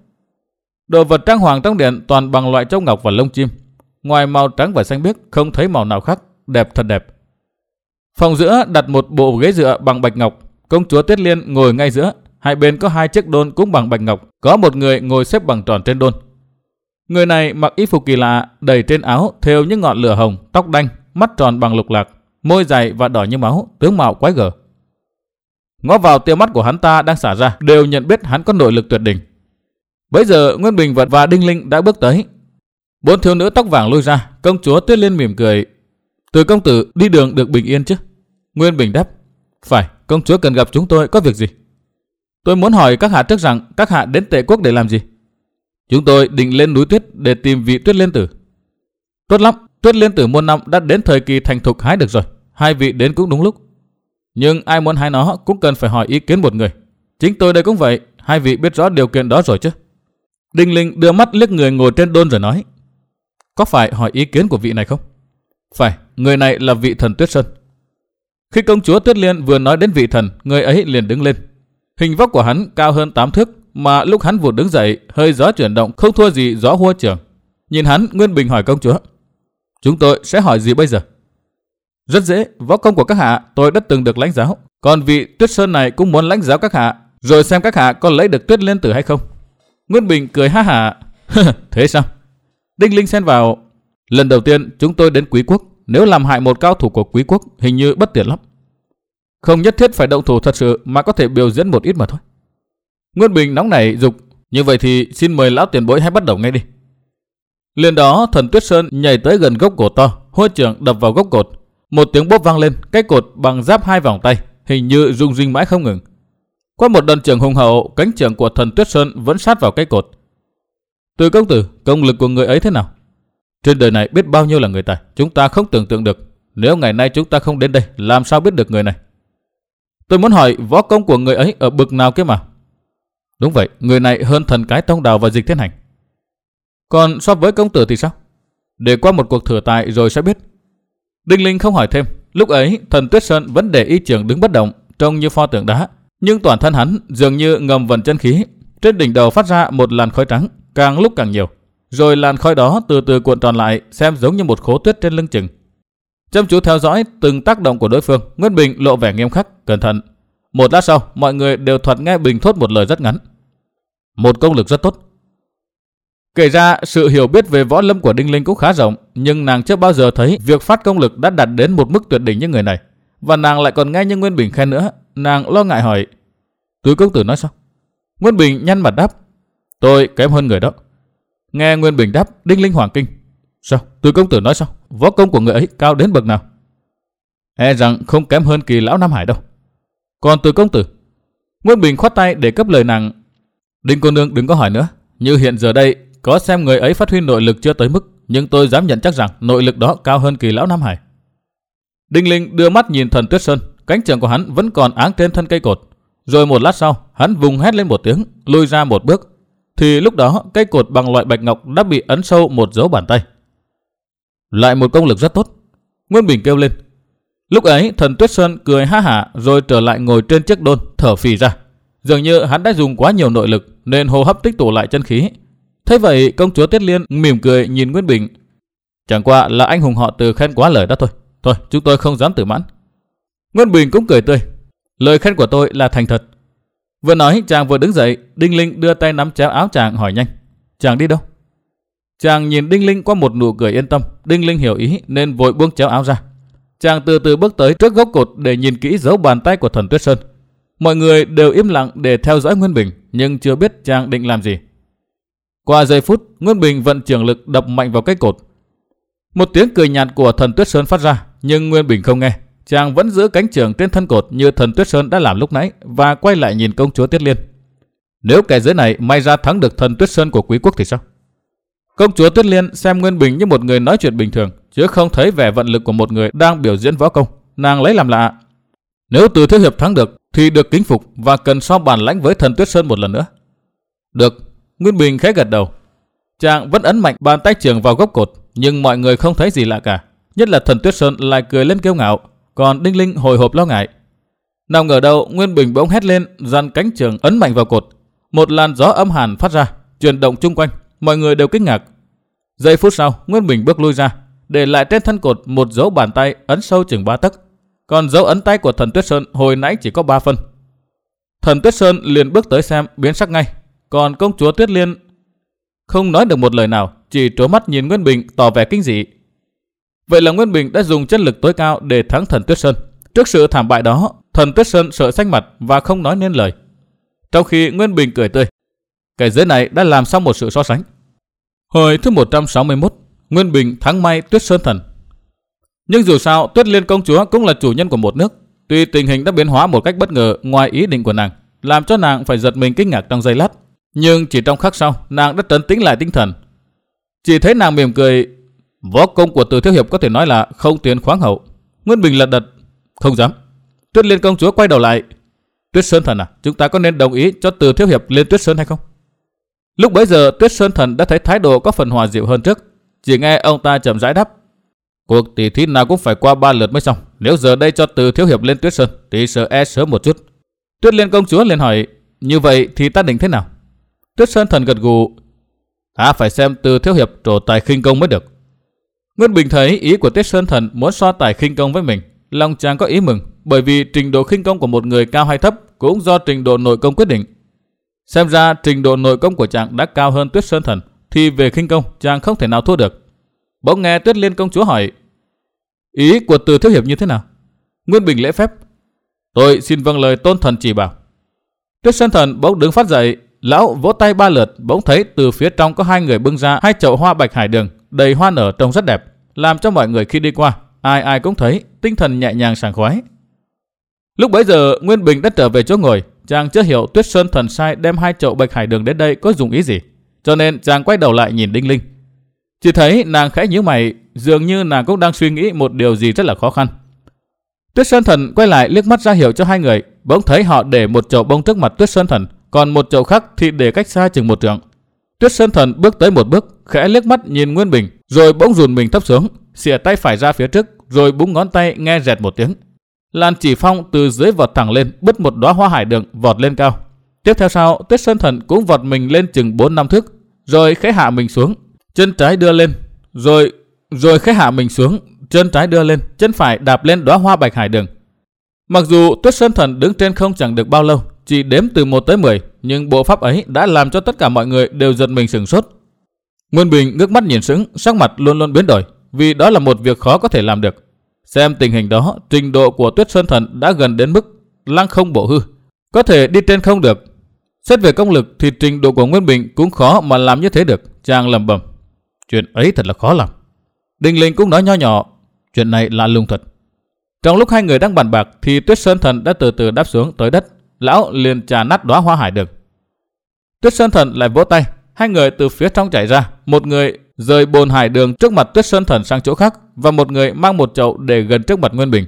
S1: Đồ vật trang hoàng trong điện toàn bằng loại châu ngọc và lông chim, ngoài màu trắng và xanh biếc không thấy màu nào khác, đẹp thật đẹp. Phòng giữa đặt một bộ ghế dựa bằng bạch ngọc, công chúa Tuyết Liên ngồi ngay giữa, hai bên có hai chiếc đôn cũng bằng bạch ngọc, có một người ngồi xếp bằng tròn trên đôn. Người này mặc y phục kỳ lạ, đầy trên áo thêu những ngọn lửa hồng, tóc đanh, mắt tròn bằng lục lạc, môi dày và đỏ như máu, tướng mạo quái gở. Ngó vào tia mắt của hắn ta đang xả ra, đều nhận biết hắn có nội lực tuyệt đỉnh. Bấy giờ Nguyên Bình và Đinh Linh đã bước tới. Bốn thiếu nữ tóc vàng lui ra, công chúa Tuyết Liên mỉm cười: "Từ công tử đi đường được bình yên chứ?" Nguyên Bình đáp: "Phải, công chúa cần gặp chúng tôi có việc gì?" "Tôi muốn hỏi các hạ trước rằng các hạ đến Tệ Quốc để làm gì?" "Chúng tôi định lên núi tuyết để tìm vị Tuyết Liên tử." "Tốt lắm, Tuyết Liên tử muôn năm đã đến thời kỳ thành thục hái được rồi, hai vị đến cũng đúng lúc. Nhưng ai muốn hái nó cũng cần phải hỏi ý kiến một người. Chính tôi đây cũng vậy, hai vị biết rõ điều kiện đó rồi chứ?" Đinh Linh đưa mắt liếc người ngồi trên đôn rồi nói: "Có phải hỏi ý kiến của vị này không?" "Phải, người này là vị thần Tuyết Sơn." Khi công chúa Tuyết Liên vừa nói đến vị thần, người ấy liền đứng lên. Hình vóc của hắn cao hơn tám thước, mà lúc hắn vụt đứng dậy, hơi gió chuyển động không thua gì gió hua trường. Nhìn hắn, Nguyên Bình hỏi công chúa: "Chúng tôi sẽ hỏi gì bây giờ?" "Rất dễ, võ công của các hạ tôi đã từng được lãnh giáo, còn vị Tuyết Sơn này cũng muốn lãnh giáo các hạ, rồi xem các hạ có lấy được Tuyết Liên tử hay không." Nguyên Bình cười ha hả: "Thế sao?" Đinh Linh xen vào: "Lần đầu tiên chúng tôi đến Quý quốc, nếu làm hại một cao thủ của Quý quốc hình như bất tiện lắm. Không nhất thiết phải động thủ thật sự, mà có thể biểu diễn một ít mà thôi." Nguyên Bình nóng nảy dục: "Như vậy thì xin mời lão tiền bối hãy bắt đầu ngay đi." Liền đó thần Tuyết Sơn nhảy tới gần gốc cột to, hôi trưởng đập vào gốc cột. Một tiếng bốp vang lên, cái cột bằng giáp hai vòng tay, hình như rung rinh mãi không ngừng. Qua một đòn trưởng hùng hậu, cánh trưởng của thần Tuyết Sơn vẫn sát vào cái cột. "Từ công tử, công lực của người ấy thế nào?" "Trên đời này biết bao nhiêu là người tài, chúng ta không tưởng tượng được. Nếu ngày nay chúng ta không đến đây, làm sao biết được người này?" "Tôi muốn hỏi võ công của người ấy ở bậc nào kia mà?" "Đúng vậy, người này hơn thần cái Tông Đào và Dịch Thiên Hành." "Còn so với công tử thì sao?" "Để qua một cuộc thử tài rồi sẽ biết." Đinh Linh không hỏi thêm. Lúc ấy thần Tuyết Sơn vẫn để y trưởng đứng bất động, trông như pho tượng đá, nhưng toàn thân hắn dường như ngầm vận chân khí. Trên đỉnh đầu phát ra một làn khói trắng, càng lúc càng nhiều, rồi làn khói đó từ từ cuộn tròn lại, xem giống như một khố tuyết trên lưng chừng. Chăm chú theo dõi từng tác động của đối phương, Nguyên Bình lộ vẻ nghiêm khắc, cẩn thận. Một lát sau, mọi người đều thoạt nghe Bình thốt một lời rất ngắn: "Một công lực rất tốt." Kể ra sự hiểu biết về võ lâm của Đinh Linh cũng khá rộng, nhưng nàng chưa bao giờ thấy việc phát công lực đã đạt đến một mức tuyệt đỉnh như người này, và nàng lại còn nghe như Nguyên Bình khen nữa. Nàng lo ngại hỏi: "Túi công tử nói sao?" Nguyên Bình nhăn mặt đáp: "Tôi kém hơn người đó." Nghe Nguyên Bình đáp, Đinh Linh hoảng kinh: "Sao? Túi công tử nói sao? Võ công của người ấy cao đến bậc nào?" "E rằng không kém hơn Kỳ lão Nam Hải đâu." Còn Từ công tử? Nguyên Bình khoát tay để cấp lời nàng. Đinh cô nương đừng có hỏi nữa. Như hiện giờ đây, có xem người ấy phát huy nội lực chưa tới mức, nhưng tôi dám nhận chắc rằng nội lực đó cao hơn Kỳ lão Nam Hải. Đinh Linh đưa mắt nhìn Thần Tuyết Sơn, cánh trường của hắn vẫn còn áng trên thân cây cột. Rồi một lát sau, hắn vùng hét lên một tiếng, lùi ra một bước. Thì lúc đó, cây cột bằng loại bạch ngọc đã bị ấn sâu một dấu bàn tay. Lại một công lực rất tốt, Nguyên Bình kêu lên. Lúc ấy, Thần Tuyết Sơn cười ha hả rồi trở lại ngồi trên chiếc đôn, thở phì ra. Dường như hắn đã dùng quá nhiều nội lực nên hô hấp tích tụ lại chân khí. Thế vậy, công chúa Tiết Liên mỉm cười nhìn Nguyên Bình. Chẳng qua là anh hùng họ Từ khen quá lời đó thôi. Thôi, chúng tôi không dám tự mãn. Nguyên Bình cũng cười tươi. Lời khen của tôi là thành thật. Vừa nói, chàng vừa đứng dậy. Đinh Linh đưa tay nắm chéo áo chàng hỏi nhanh. Chàng đi đâu? Chàng nhìn Đinh Linh qua một nụ cười yên tâm. Đinh Linh hiểu ý nên vội buông chéo áo ra. Chàng từ từ bước tới trước gốc cột để nhìn kỹ dấu bàn tay của Thần Tuyết Sơn. Mọi người đều im lặng để theo dõi Nguyên Bình, nhưng chưa biết chàng định làm gì. Qua giây phút, Nguyên Bình vận trường lực đập mạnh vào cái cột. Một tiếng cười nhạt của Thần Tuyết Sơn phát ra, nhưng Nguyên Bình không nghe. Chàng vẫn giữ cánh trường trên thân cột như Thần Tuyết Sơn đã làm lúc nãy và quay lại nhìn công chúa Tiết Liên. Nếu kẻ dưới này may ra thắng được Thần Tuyết Sơn của quý quốc thì sao? Công chúa Tiết Liên xem Nguyên Bình như một người nói chuyện bình thường, chứ không thấy vẻ vận lực của một người đang biểu diễn võ công. Nàng lấy làm lạ. Nếu Từ thiếu hiệp thắng được thì được kính phục và cần so bản lãnh với Thần Tuyết Sơn một lần nữa. Được, Nguyên Bình khẽ gật đầu. Chàng vẫn ấn mạnh bàn tay trường vào gốc cột, nhưng mọi người không thấy gì lạ cả. Nhất là Thần Tuyết Sơn lại cười lên kiêu ngạo, còn Đinh Linh hồi hộp lo ngại. Nào ngờ đâu, Nguyên Bình bỗng hét lên, dàn cánh trường ấn mạnh vào cột. Một làn gió âm hàn phát ra, chuyển động chung quanh, mọi người đều kinh ngạc. Giây phút sau, Nguyên Bình bước lui ra, để lại trên thân cột một dấu bàn tay ấn sâu chừng ba tấc. Còn dấu ấn tay của Thần Tuyết Sơn hồi nãy chỉ có ba phân. Thần Tuyết Sơn liền bước tới xem, biến sắc ngay. Còn công chúa Tiết Liên không nói được một lời nào, chỉ trố mắt nhìn Nguyên Bình tỏ vẻ kinh dị. Vậy là Nguyên Bình đã dùng chân lực tối cao để thắng Thần Tuyết Sơn. Trước sự thảm bại đó, Thần Tuyết Sơn sợ xanh mặt và không nói nên lời. Trong khi Nguyên Bình cười tươi, cái giới này đã làm xong một sự so sánh. Hồi thứ một trăm sáu mươi mốt, Nguyên Bình thắng may Tuyết Sơn Thần. Nhưng dù sao, Tuyết Liên công chúa cũng là chủ nhân của một nước. Tuy tình hình đã biến hóa một cách bất ngờ ngoài ý định của nàng, làm cho nàng phải giật mình kinh ngạc trong giây lát. Nhưng chỉ trong khắc sau, nàng đã trấn tĩnh lại tinh thần. Chỉ thấy nàng mỉm cười. Võ công của Từ thiếu hiệp có thể nói là không tiến khoáng hậu. Nguyên Bình lật đật. Không dám. Tuyết Liên công chúa quay đầu lại. Tuyết Sơn Thần à, chúng ta có nên đồng ý cho Từ thiếu hiệp lên Tuyết Sơn hay không? Lúc bấy giờ Tuyết Sơn Thần đã thấy thái độ có phần hòa dịu hơn trước. Chỉ nghe ông ta chậm rãi đáp. Cuộc tỷ thí nào cũng phải qua ba lượt mới xong. Nếu giờ đây cho Từ thiếu hiệp lên Tuyết Sơn thì sợ e sớm một chút. Tuyết Liên công chúa liền hỏi. Như vậy thì ta định thế nào? Tuyết Sơn Thần gật gù. Ta phải xem Từ thiếu hiệp trổ tài khinh công mới được. Nguyên Bình thấy ý của Tuyết Sơn Thần muốn so tài khinh công với mình, lòng chàng có ý mừng, bởi vì trình độ khinh công của một người cao hay thấp cũng do trình độ nội công quyết định. Xem ra trình độ nội công của chàng đã cao hơn Tuyết Sơn Thần, thì về khinh công chàng không thể nào thua được. Bỗng nghe Tuyết Liên công chúa hỏi. Ý của Từ thiếu hiệp như thế nào? Nguyên Bình lễ phép. Tôi xin vâng lời tôn thần chỉ bảo. Tuyết Sơn Thần bỗng đứng phát dậy, lão vỗ tay ba lượt, bỗng thấy từ phía trong có hai người bưng ra hai chậu hoa bạch hải đường đầy hoa nở trông rất đẹp, làm cho mọi người khi đi qua ai ai cũng thấy tinh thần nhẹ nhàng sảng khoái. Lúc bấy giờ Nguyên Bình đã trở về chỗ ngồi. Chàng chưa hiểu Tuyết Sơn Thần sai đem hai chậu bạch hải đường đến đây có dùng ý gì, cho nên chàng quay đầu lại nhìn Đinh Linh. Chỉ thấy nàng khẽ nhíu mày, dường như nàng cũng đang suy nghĩ một điều gì rất là khó khăn. Tuyết Sơn Thần quay lại liếc mắt ra hiệu cho hai người, bỗng thấy họ để một chậu bông trước mặt Tuyết Sơn Thần, còn một chậu khác thì để cách xa chừng một trượng. Tuyết Sơn Thần bước tới một bước, khẽ liếc mắt nhìn Nguyên Bình, rồi bỗng dùn mình thấp xuống, xìa tay phải ra phía trước, rồi búng ngón tay nghe rẹt một tiếng. Làn chỉ phong từ dưới vọt thẳng lên, bứt một đóa hoa hải đường vọt lên cao. Tiếp theo sau, Tuyết Sơn Thần cũng vọt mình lên chừng bốn năm thước, rồi khẽ hạ mình xuống, chân trái đưa lên, rồi rồi khẽ hạ mình xuống, chân trái đưa lên, chân phải đạp lên đóa hoa bạch hải đường. Mặc dù Tuyết Sơn Thần đứng trên không chẳng được bao lâu, chỉ đếm từ một tới mười, nhưng bộ pháp ấy đã làm cho tất cả mọi người đều giật mình sửng sốt. Nguyên Bình ngước mắt nhìn sững, sắc mặt luôn luôn biến đổi, vì đó là một việc khó có thể làm được. Xem tình hình đó, trình độ của Tuyết Sơn Thần đã gần đến mức lăng không bộ hư, có thể đi trên không được. Xét về công lực thì trình độ của Nguyên Bình cũng khó mà làm như thế được. Chàng lẩm bẩm, chuyện ấy thật là khó làm. Đinh Linh cũng nói nho nhỏ, chuyện này lạ lùng thật. Trong lúc hai người đang bàn bạc thì Tuyết Sơn Thần đã từ từ đáp xuống tới đất. Lão liền chà nát đóa hoa hải đường. Tuyết Sơn Thần lại vỗ tay, hai người từ phía trong chạy ra, một người rời bồn hải đường trước mặt Tuyết Sơn Thần sang chỗ khác và một người mang một chậu để gần trước mặt Nguyên Bình.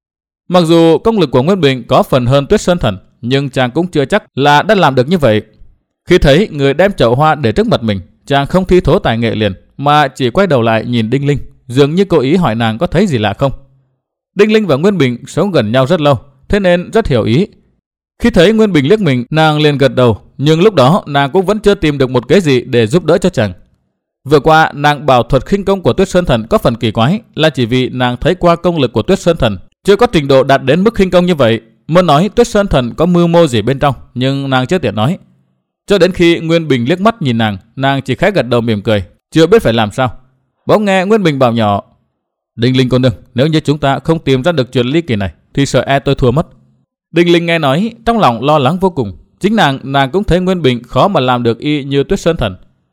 S1: Mặc dù công lực của Nguyên Bình có phần hơn Tuyết Sơn Thần, nhưng chàng cũng chưa chắc là đã làm được như vậy. Khi thấy người đem chậu hoa để trước mặt mình, chàng không thi thố tài nghệ liền, mà chỉ quay đầu lại nhìn Đinh Linh, dường như cố ý hỏi nàng có thấy gì lạ không. Đinh Linh và Nguyên Bình sống gần nhau rất lâu, thế nên rất hiểu ý. Khi thấy Nguyên Bình liếc mình, nàng liền gật đầu, nhưng lúc đó nàng cũng vẫn chưa tìm được một cái gì để giúp đỡ cho chàng. Vừa qua nàng bảo thuật khinh công của Tuyết Sơn Thần có phần kỳ quái, là chỉ vì nàng thấy qua công lực của Tuyết Sơn Thần chưa có trình độ đạt đến mức khinh công như vậy. Muốn nói Tuyết Sơn Thần có mưu mô gì bên trong, nhưng nàng chưa tiện nói. Cho đến khi Nguyên Bình liếc mắt nhìn nàng, nàng chỉ khẽ gật đầu mỉm cười, chưa biết phải làm sao. Bỗng nghe Nguyên Bình bảo nhỏ: Đinh Linh cô nương, nếu như chúng ta không tìm ra được chuyện ly kỳ này thì sợ e tôi thua mất. Đinh Linh nghe nói trong lòng lo lắng vô cùng. Chính nàng nàng cũng thấy Nguyên Bình khó mà làm được y như Tuyết Sơn Thần.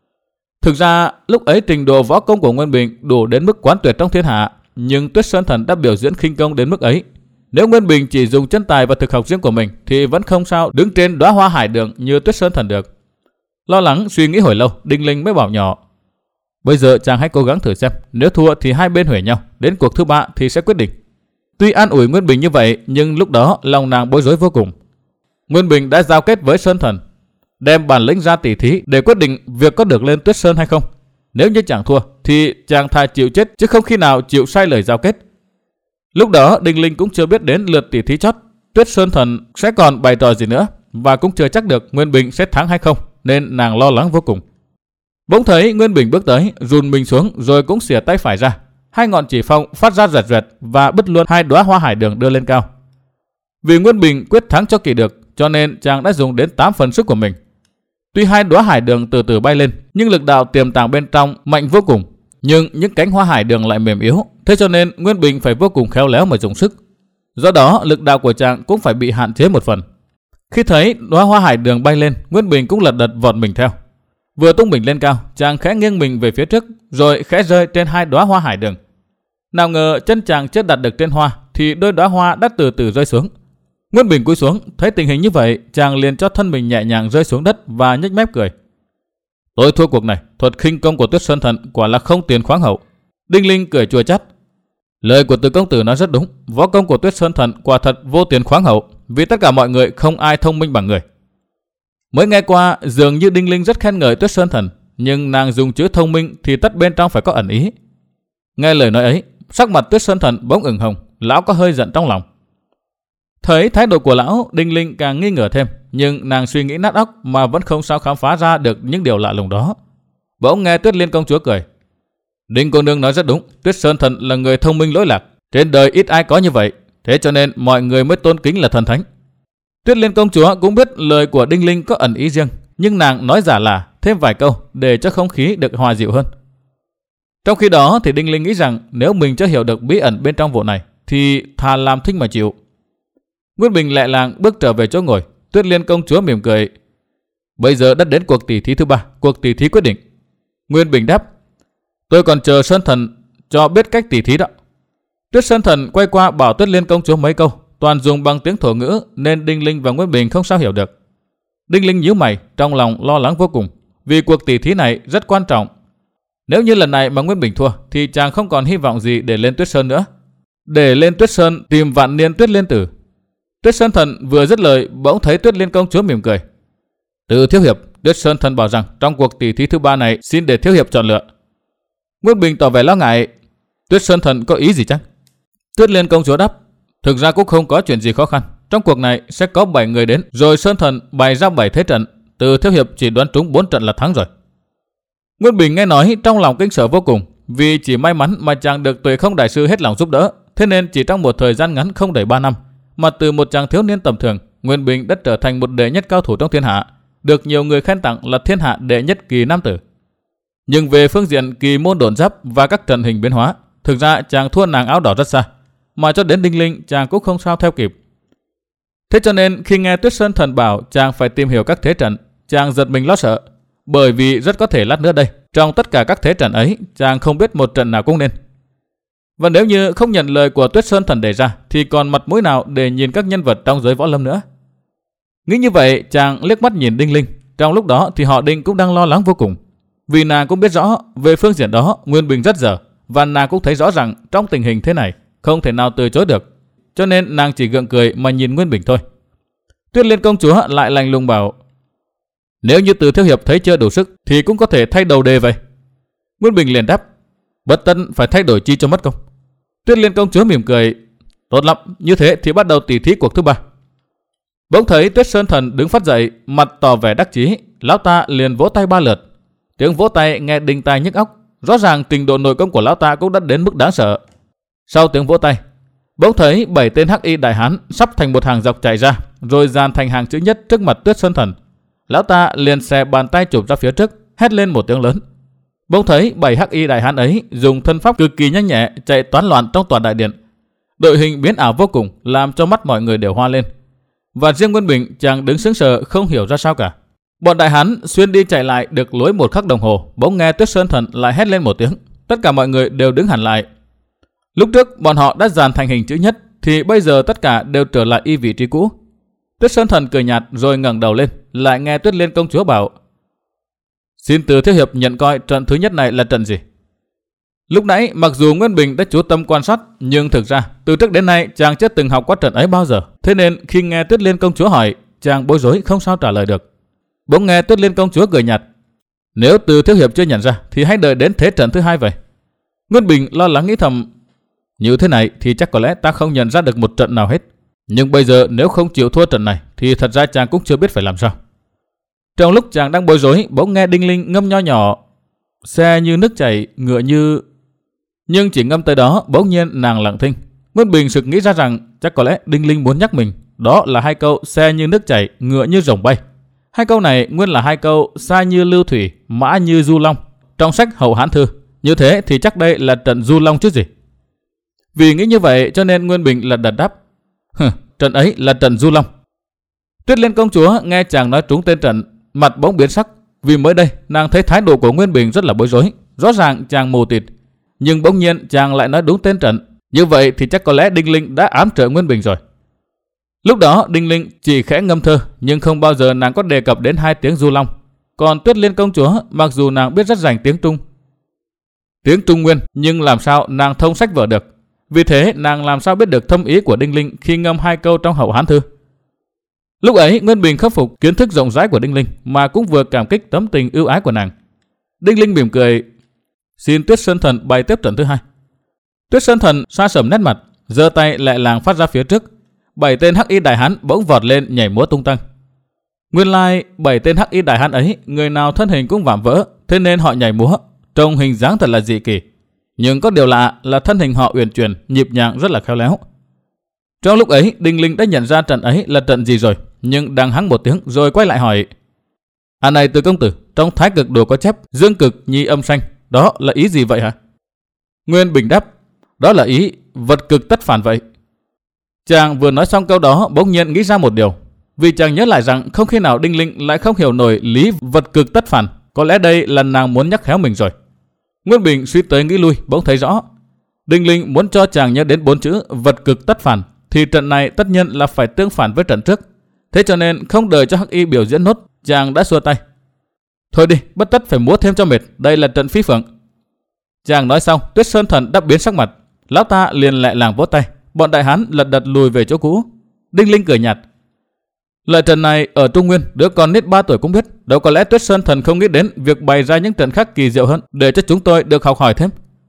S1: Thực ra lúc ấy trình độ võ công của Nguyên Bình đủ đến mức quán tuyệt trong thiên hạ, nhưng Tuyết Sơn Thần đã biểu diễn khinh công đến mức ấy. Nếu Nguyên Bình chỉ dùng chân tài và thực học riêng của mình thì vẫn không sao đứng trên đóa hoa hải đường như Tuyết Sơn Thần được. Lo lắng suy nghĩ hồi lâu, Đinh Linh mới bảo nhỏ: Bây giờ chàng hãy cố gắng thử xem, nếu thua thì hai bên huề nhau, đến cuộc thứ ba thì sẽ quyết định. Tuy an ủi Nguyên Bình như vậy, nhưng lúc đó lòng nàng bối rối vô cùng. Nguyên Bình đã giao kết với Sơn Thần, đem bản lĩnh ra tỉ thí để quyết định việc có được lên Tuyết Sơn hay không. Nếu như chàng thua thì chàng thà chịu chết chứ không khi nào chịu sai lời giao kết. Lúc đó Đinh Linh cũng chưa biết đến lượt tỉ thí chót Tuyết Sơn Thần sẽ còn bày trò gì nữa, và cũng chưa chắc được Nguyên Bình sẽ thắng hay không, nên nàng lo lắng vô cùng. Bỗng thấy Nguyên Bình bước tới, rùn mình xuống rồi cũng xỉa tay phải ra. Hai ngọn chỉ phong phát ra rẹt rẹt và bứt luôn hai đóa hoa hải đường đưa lên cao. Vì Nguyên Bình quyết thắng cho kỳ được, cho nên chàng đã dùng đến tám phần sức của mình. Tuy hai đóa hải đường từ từ bay lên, nhưng lực đạo tiềm tàng bên trong mạnh vô cùng. Nhưng những cánh hoa hải đường lại mềm yếu, thế cho nên Nguyên Bình phải vô cùng khéo léo mà dùng sức. Do đó lực đạo của chàng cũng phải bị hạn chế một phần. Khi thấy đóa hoa hải đường bay lên, Nguyên Bình cũng lật đật vọt mình theo. Vừa tung mình lên cao, chàng khẽ nghiêng mình về phía trước, rồi khẽ rơi trên hai đóa hoa hải đường. Nào ngờ chân chàng chưa đặt được trên hoa thì đôi đóa hoa đã từ từ rơi xuống. Nguyên Bình cúi xuống, thấy tình hình như vậy, chàng liền cho thân mình nhẹ nhàng rơi xuống đất và nhếch mép cười. Tôi thua cuộc này, thuật khinh công của Tuyết Sơn Thần quả là không tiền khoáng hậu. Đinh Linh cười chua chát. Lời của Từ công tử nói rất đúng, võ công của Tuyết Sơn Thần quả thật vô tiền khoáng hậu, vì tất cả mọi người không ai thông minh bằng người. Mới nghe qua dường như Đinh Linh rất khen ngợi Tuyết Sơn Thần, nhưng nàng dùng chữ thông minh thì tất bên trong phải có ẩn ý. Nghe lời nói ấy, sắc mặt Tuyết Sơn Thần bỗng ửng hồng, lão có hơi giận trong lòng. Thấy thái độ của lão, Đinh Linh càng nghi ngờ thêm, nhưng nàng suy nghĩ nát óc mà vẫn không sao khám phá ra được những điều lạ lùng đó. Bỗng nghe Tuyết Liên công chúa cười. Đinh cô nương nói rất đúng, Tuyết Sơn Thần là người thông minh lỗi lạc, trên đời ít ai có như vậy, thế cho nên mọi người mới tôn kính là thần thánh. Tuyết Liên công chúa cũng biết lời của Đinh Linh có ẩn ý riêng, nhưng nàng nói giả là thêm vài câu để cho không khí được hòa dịu hơn. Trong khi đó thì Đinh Linh nghĩ rằng nếu mình chưa hiểu được bí ẩn bên trong vụ này thì thà làm thinh mà chịu. Nguyên Bình lẹ làng bước trở về chỗ ngồi. Tuyết Liên công chúa mỉm cười. Bây giờ đã đến cuộc tỷ thí thứ ba, cuộc tỷ thí quyết định. Nguyên Bình đáp. Tôi còn chờ Sơn Thần cho biết cách tỷ thí đó. Tuyết Sơn Thần quay qua bảo Tuyết Liên công chúa mấy câu, toàn dùng bằng tiếng thổ ngữ nên Đinh Linh và Nguyên Bình không sao hiểu được. Đinh Linh nhíu mày, trong lòng lo lắng vô cùng, vì cuộc tỷ thí này rất quan trọng. Nếu như lần này mà Nguyên Bình thua thì chàng không còn hy vọng gì để lên Tuyết Sơn nữa. Để lên Tuyết Sơn tìm vạn niên Tuyết Liên tử. Tuyết Sơn Thần vừa dứt lời, bỗng thấy Tuyết Liên công chúa mỉm cười. Từ thiếu hiệp, Tuyết Sơn Thần bảo rằng trong cuộc tỷ thí thứ ba này xin để thiếu hiệp chọn lựa. Nguyên Bình tỏ vẻ lo ngại. Tuyết Sơn Thần có ý gì chăng? Tuyết Liên công chúa đáp. Thực ra cũng không có chuyện gì khó khăn. Trong cuộc này sẽ có bảy người đến, rồi Sơn Thần bày ra bảy thế trận. Từ thiếu hiệp chỉ đoán trúng bốn trận là thắng rồi. Nguyên Bình nghe nói trong lòng kinh sợ vô cùng, vì chỉ may mắn mà chàng được Tuệ Không đại sư hết lòng giúp đỡ, thế nên chỉ trong một thời gian ngắn không đầy ba năm, mà từ một chàng thiếu niên tầm thường, Nguyên Bình đã trở thành một đệ nhất cao thủ trong thiên hạ, được nhiều người khen tặng là thiên hạ đệ nhất kỳ nam tử. Nhưng về phương diện kỳ môn độn giáp và các trận hình biến hóa, thực ra chàng thua nàng áo đỏ rất xa, mà cho đến Đinh Linh chàng cũng không sao theo kịp. Thế cho nên khi nghe Tuyết Sơn Thần bảo chàng phải tìm hiểu các thế trận, chàng giật mình lo sợ, bởi vì rất có thể lát nữa đây, trong tất cả các thế trận ấy, chàng không biết một trận nào cũng nên. Và nếu như không nhận lời của Tuyết Sơn Thần đề ra thì còn mặt mũi nào để nhìn các nhân vật trong giới võ lâm nữa. Nghĩ như vậy, chàng liếc mắt nhìn Đinh Linh. Trong lúc đó thì họ Đinh cũng đang lo lắng vô cùng. Vì nàng cũng biết rõ về phương diện đó Nguyên Bình rất dở, và nàng cũng thấy rõ rằng trong tình hình thế này không thể nào từ chối được. Cho nên nàng chỉ gượng cười mà nhìn Nguyên Bình thôi. Tuyết Liên công chúa lại lạnh lùng bảo: nếu như Từ thiếu hiệp thấy chưa đủ sức thì cũng có thể thay đầu đề vậy. Nguyên Bình liền đáp: bất tân phải thay đổi chi cho mất công. Tuyết Liên công chúa mỉm cười: tốt lắm, như thế thì bắt đầu tỉ thí cuộc thứ ba. Bỗng thấy Tuyết Sơn Thần đứng phát dậy, mặt tỏ vẻ đắc chí. Lão ta liền vỗ tay ba lượt. Tiếng vỗ tay nghe đinh tai nhức óc. Rõ ràng trình độ nội công của lão ta cũng đã đến mức đáng sợ. Sau tiếng vỗ tay, bỗng thấy bảy tên hắc y đại hán sắp thành một hàng dọc chạy ra, rồi dàn thành hàng chữ nhất trước mặt Tuyết Sơn Thần. Lão ta liền xè bàn tay chụp ra phía trước, hét lên một tiếng lớn. Bỗng thấy bảy hắc y đại hán ấy dùng thân pháp cực kỳ nhanh nhẹ chạy toán loạn trong toàn đại điện. Đội hình biến ảo vô cùng, làm cho mắt mọi người đều hoa lên. Và riêng Nguyên Bình chàng đứng sững sờ không hiểu ra sao cả. Bọn đại hán xuyên đi chạy lại được lối một khắc đồng hồ, bỗng nghe Tuyết Sơn Thần lại hét lên một tiếng. Tất cả mọi người đều đứng hẳn lại. Lúc trước bọn họ đã dàn thành hình chữ nhất, thì bây giờ tất cả đều trở lại y vị trí cũ. Tuyết Sơn Thần cười nhạt rồi ngẩng đầu lên, lại nghe Tuyết Liên công chúa bảo: xin Từ thiếu hiệp nhận coi trận thứ nhất này là trận gì. Lúc nãy mặc dù Nguyên Bình đã chú tâm quan sát, nhưng thực ra từ trước đến nay chàng chưa từng học qua trận ấy bao giờ. Thế nên khi nghe Tuyết Liên công chúa hỏi, chàng bối rối không sao trả lời được. Bỗng nghe Tuyết Liên công chúa cười nhạt: nếu Từ thiếu hiệp chưa nhận ra thì hãy đợi đến thế trận thứ hai vậy. Nguyên Bình lo lắng nghĩ thầm: như thế này thì chắc có lẽ ta không nhận ra được một trận nào hết. Nhưng bây giờ nếu không chịu thua trận này thì thật ra chàng cũng chưa biết phải làm sao. Trong lúc chàng đang bối rối, bỗng nghe Đinh Linh ngâm nho nhỏ: xe như nước chảy, ngựa như... Nhưng chỉ ngâm tới đó, bỗng nhiên nàng lặng thinh. Nguyên Bình sực nghĩ ra rằng chắc có lẽ Đinh Linh muốn nhắc mình. Đó là hai câu xe như nước chảy, ngựa như rồng bay. Hai câu này nguyên là hai câu sai như lưu thủy, mã như du long trong sách Hậu Hán Thư. Như thế thì chắc đây là trận du long chứ gì. Vì nghĩ như vậy cho nên Nguyên Bình lật đật đáp: hừ, trận ấy là trận du long. Tuyết Liên công chúa nghe chàng nói trúng tên trận, mặt bỗng biến sắc. Vì mới đây nàng thấy thái độ của Nguyên Bình rất là bối rối. Rõ ràng chàng mù tịt, nhưng bỗng nhiên chàng lại nói đúng tên trận. Như vậy thì chắc có lẽ Đinh Linh đã ám trợ Nguyên Bình rồi. Lúc đó Đinh Linh chỉ khẽ ngâm thơ, nhưng không bao giờ nàng có đề cập đến hai tiếng du long. Còn Tuyết Liên công chúa mặc dù nàng biết rất rành tiếng Trung, tiếng Trung Nguyên, nhưng làm sao nàng thông sách vở được. Vì thế nàng làm sao biết được thâm ý của Đinh Linh khi ngâm hai câu trong Hậu Hán Thư. Lúc ấy Nguyên Bình khắc phục kiến thức rộng rãi của Đinh Linh, mà cũng vừa cảm kích tấm tình ưu ái của nàng. Đinh Linh mỉm cười: xin Tuyết Sơn Thần bày tiếp trận thứ hai. Tuyết Sơn Thần xa sầm nét mặt, giơ tay lẹ làng phát ra phía trước. Bảy tên hắc y đại hán bỗng vọt lên nhảy múa tung tăng. Nguyên lai bảy tên hắc y đại hán ấy người nào thân hình cũng vạm vỡ, thế nên họ nhảy múa trông hình dáng thật là dị kỳ. Nhưng có điều lạ là thân hình họ uyển chuyển, nhịp nhàng rất là khéo léo. Trong lúc ấy Đinh Linh đã nhận ra trận ấy là trận gì rồi, nhưng đang hắng một tiếng rồi quay lại hỏi: à này Từ công tử, trong Thái Cực Đồ có chép dương cực nhi âm sanh, đó là ý gì vậy hả? Nguyên Bình đáp: đó là ý vật cực tất phản vậy. Chàng vừa nói xong câu đó bỗng nhiên nghĩ ra một điều. Vì chàng nhớ lại rằng không khi nào Đinh Linh lại không hiểu nổi lý vật cực tất phản. Có lẽ đây là nàng muốn nhắc khéo mình rồi. Nguyên Bình suy tới nghĩ lui bỗng thấy rõ. Đinh Linh muốn cho chàng nhớ đến bốn chữ vật cực tất phản, thì trận này tất nhiên là phải tương phản với trận trước. Thế cho nên không đợi cho hắc y biểu diễn nốt, chàng đã xua tay: thôi đi, bất tất phải múa thêm cho mệt, đây là trận phi phượng. Chàng nói xong, Tuyết Sơn Thần đã biến sắc mặt. Lão ta liền lại làng vỗ tay. Bọn đại hán lật đật lùi về chỗ cũ. Đinh Linh cười nhạt: lợi trận này ở Trung Nguyên đứa con nít ba tuổi cũng biết. Đâu có lẽ Tuyết Sơn Thần không nghĩ đến việc bày ra những trận khác kỳ diệu hơn để cho chúng tôi được học hỏi thêm.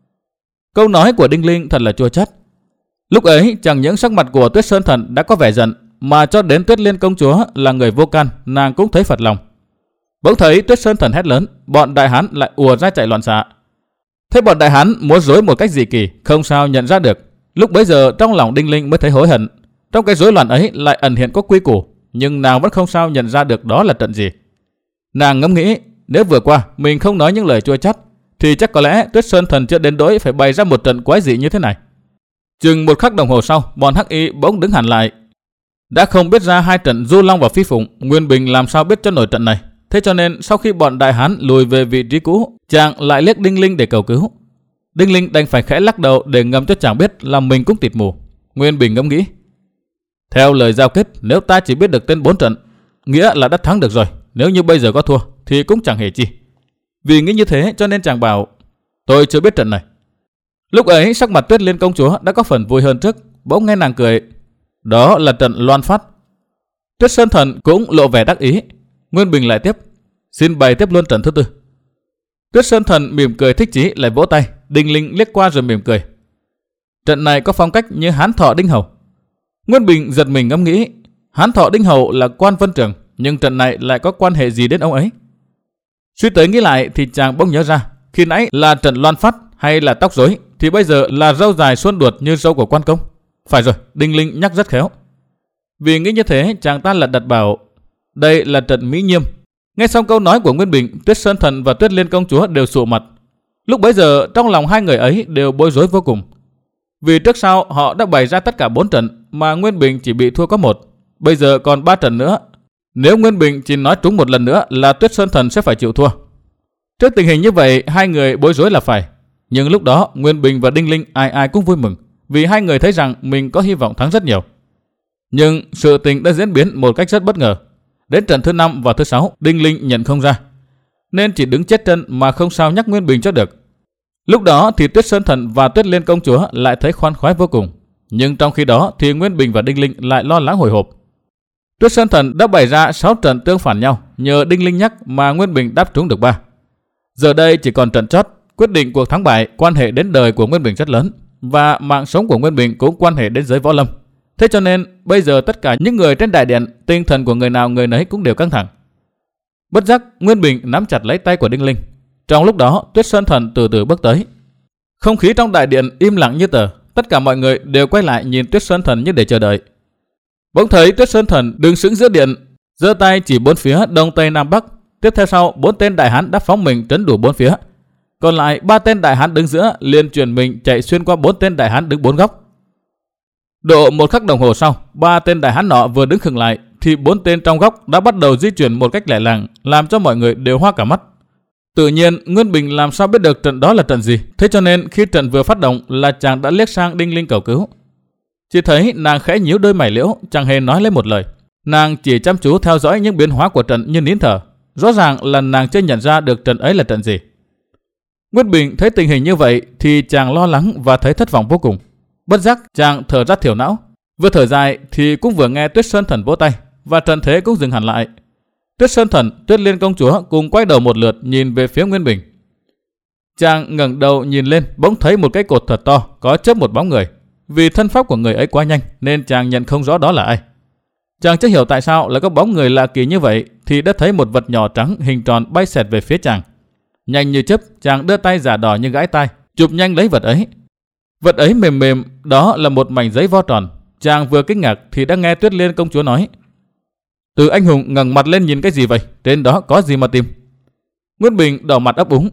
S1: Câu nói của Đinh Linh thật là chua chát. Lúc ấy chẳng những sắc mặt của Tuyết Sơn Thần đã có vẻ giận, mà cho đến Tuyết Liên công chúa là người vô can, nàng cũng thấy phật lòng. Bỗng thấy Tuyết Sơn Thần hét lớn, bọn đại hán lại ùa ra chạy loạn xạ. Thế bọn đại hán múa rối một cách dị kỳ, không sao nhận ra được. Lúc bấy giờ trong lòng Đinh Linh mới thấy hối hận. Trong cái rối loạn ấy lại ẩn hiện có quy củ, nhưng nàng vẫn không sao nhận ra được đó là trận gì. Nàng ngẫm nghĩ, nếu vừa qua mình không nói những lời chua chát, thì chắc có lẽ Tuyết Sơn Thần chưa đến nỗi phải bày ra một trận quái dị như thế này. Chừng một khắc đồng hồ sau, bọn hắc y bỗng đứng hẳn lại. Đã không biết ra hai trận du long và phi phụng, Nguyên Bình làm sao biết cho nổi trận này. Thế cho nên sau khi bọn đại hán lùi về vị trí cũ, chàng lại liếc Đinh Linh để cầu cứu. Đinh Linh đành phải khẽ lắc đầu để ngầm cho chàng biết là mình cũng tịt mù. Nguyên Bình ngẫm nghĩ. Theo lời giao kết, nếu ta chỉ biết được tên bốn trận, nghĩa là đã thắng được rồi. Nếu như bây giờ có thua thì cũng chẳng hề chi. Vì nghĩ như thế cho nên chàng bảo, tôi chưa biết trận này. Lúc ấy sắc mặt Tuyết Liên công chúa đã có phần vui hơn trước. Bỗng nghe nàng cười. Đó là trận loan phát. Tuyết Sơn Thần cũng lộ vẻ đắc ý. Nguyên Bình lại tiếp. Xin bày tiếp luôn trận thứ tư. Tuyết Sơn Thần mỉm cười thích chí lại vỗ tay. Đinh Linh liếc qua rồi mỉm cười. Trận này có phong cách như Hán Thọ Đinh Hầu. Nguyên Bình giật mình ngẫm nghĩ. Hán Thọ Đinh Hầu là quan Vân Trường, nhưng trận này lại có quan hệ gì đến ông ấy? Suy tới nghĩ lại thì chàng bỗng nhớ ra, khi nãy là trận loan phát hay là tóc rối, thì bây giờ là râu dài xuân đuột như râu của quan công. Phải rồi, Đinh Linh nhắc rất khéo. Vì nghĩ như thế, chàng ta lật đật bảo, đây là trận Mỹ Nhiêm. Nghe xong câu nói của Nguyên Bình, Tuyết Sơn Thần và Tuyết Liên công chúa đều sụ mặt. Lúc bấy giờ trong lòng hai người ấy đều bối rối vô cùng. Vì trước sau họ đã bày ra tất cả bốn trận, mà Nguyên Bình chỉ bị thua có một. Bây giờ còn ba trận nữa. Nếu Nguyên Bình chỉ nói trúng một lần nữa là Tuyết Sơn Thần sẽ phải chịu thua. Trước tình hình như vậy, hai người bối rối là phải. Nhưng lúc đó Nguyên Bình và Đinh Linh ai ai cũng vui mừng, vì hai người thấy rằng mình có hy vọng thắng rất nhiều. Nhưng sự tình đã diễn biến một cách rất bất ngờ. Đến trận thứ năm và thứ sáu, Đinh Linh nhận không ra, nên chỉ đứng chết chân mà không sao nhắc Nguyên Bình cho được. Lúc đó thì Tuyết Sơn Thần và Tuyết Liên công chúa lại thấy khoan khoái vô cùng. Nhưng trong khi đó thì Nguyên Bình và Đinh Linh lại lo lắng hồi hộp. Tuyết Sơn Thần đã bày ra sáu trận tương phản nhau, nhờ Đinh Linh nhắc mà Nguyên Bình đáp trúng được ba. Giờ đây chỉ còn trận chót, quyết định cuộc thắng bại, quan hệ đến đời của Nguyên Bình rất lớn, và mạng sống của Nguyên Bình cũng quan hệ đến giới võ lâm. Thế cho nên bây giờ tất cả những người trên đại điện, tinh thần của người nào người nấy cũng đều căng thẳng. Bất giác Nguyên Bình nắm chặt lấy tay của Đinh Linh. Trong lúc đó Tuyết Sơn Thần từ từ bước tới. Không khí trong đại điện im lặng như tờ. Tất cả mọi người đều quay lại nhìn Tuyết Sơn Thần như để chờ đợi. Bỗng thấy Tuyết Sơn Thần đứng sững giữa điện, giơ tay chỉ bốn phía đông tây nam bắc. Tiếp theo sau, bốn tên đại hán đã phóng mình trấn đủ bốn phía. Còn lại ba tên đại hán đứng giữa liền chuyển mình chạy xuyên qua bốn tên đại hán đứng bốn góc. Độ một khắc đồng hồ sau, ba tên đại hán nọ vừa đứng khựng lại thì bốn tên trong góc đã bắt đầu di chuyển một cách lẻ làng, làm cho mọi người đều hoa cả mắt. Tự nhiên Nguyên Bình làm sao biết được trận đó là trận gì. Thế cho nên khi trận vừa phát động là chàng đã liếc sang Đinh Linh cầu cứu. Chỉ thấy nàng khẽ nhíu đôi mày liễu, chẳng hề nói lấy một lời. Nàng chỉ chăm chú theo dõi những biến hóa của trận như nín thở. Rõ ràng là nàng chưa nhận ra được trận ấy là trận gì. Nguyên Bình thấy tình hình như vậy thì chàng lo lắng và thấy thất vọng vô cùng. Bất giác chàng thở ra thiểu não. Vừa thở dài thì cũng vừa nghe Tuyết Sơn Thần vỗ tay, và trận thế cũng dừng hẳn lại. Tuyết Sơn Thần, Tuyết Liên công chúa cùng quay đầu một lượt nhìn về phía Nguyên Bình. Chàng ngẩng đầu nhìn lên, bỗng thấy một cái cột thật to có chớp một bóng người. Vì thân pháp của người ấy quá nhanh nên chàng nhận không rõ đó là ai. Chàng chưa hiểu tại sao lại có bóng người lạ kỳ như vậy, thì đã thấy một vật nhỏ trắng hình tròn bay xẹt về phía chàng. Nhanh như chớp, chàng đưa tay giả đỏ như gãi tai, chụp nhanh lấy vật ấy. Vật ấy mềm mềm, đó là một mảnh giấy vo tròn. Chàng vừa kinh ngạc thì đã nghe Tuyết Liên công chúa nói: Từ anh hùng ngẩng mặt lên nhìn cái gì vậy? Trên đó có gì mà tìm? Nguyên Bình đỏ mặt ấp úng.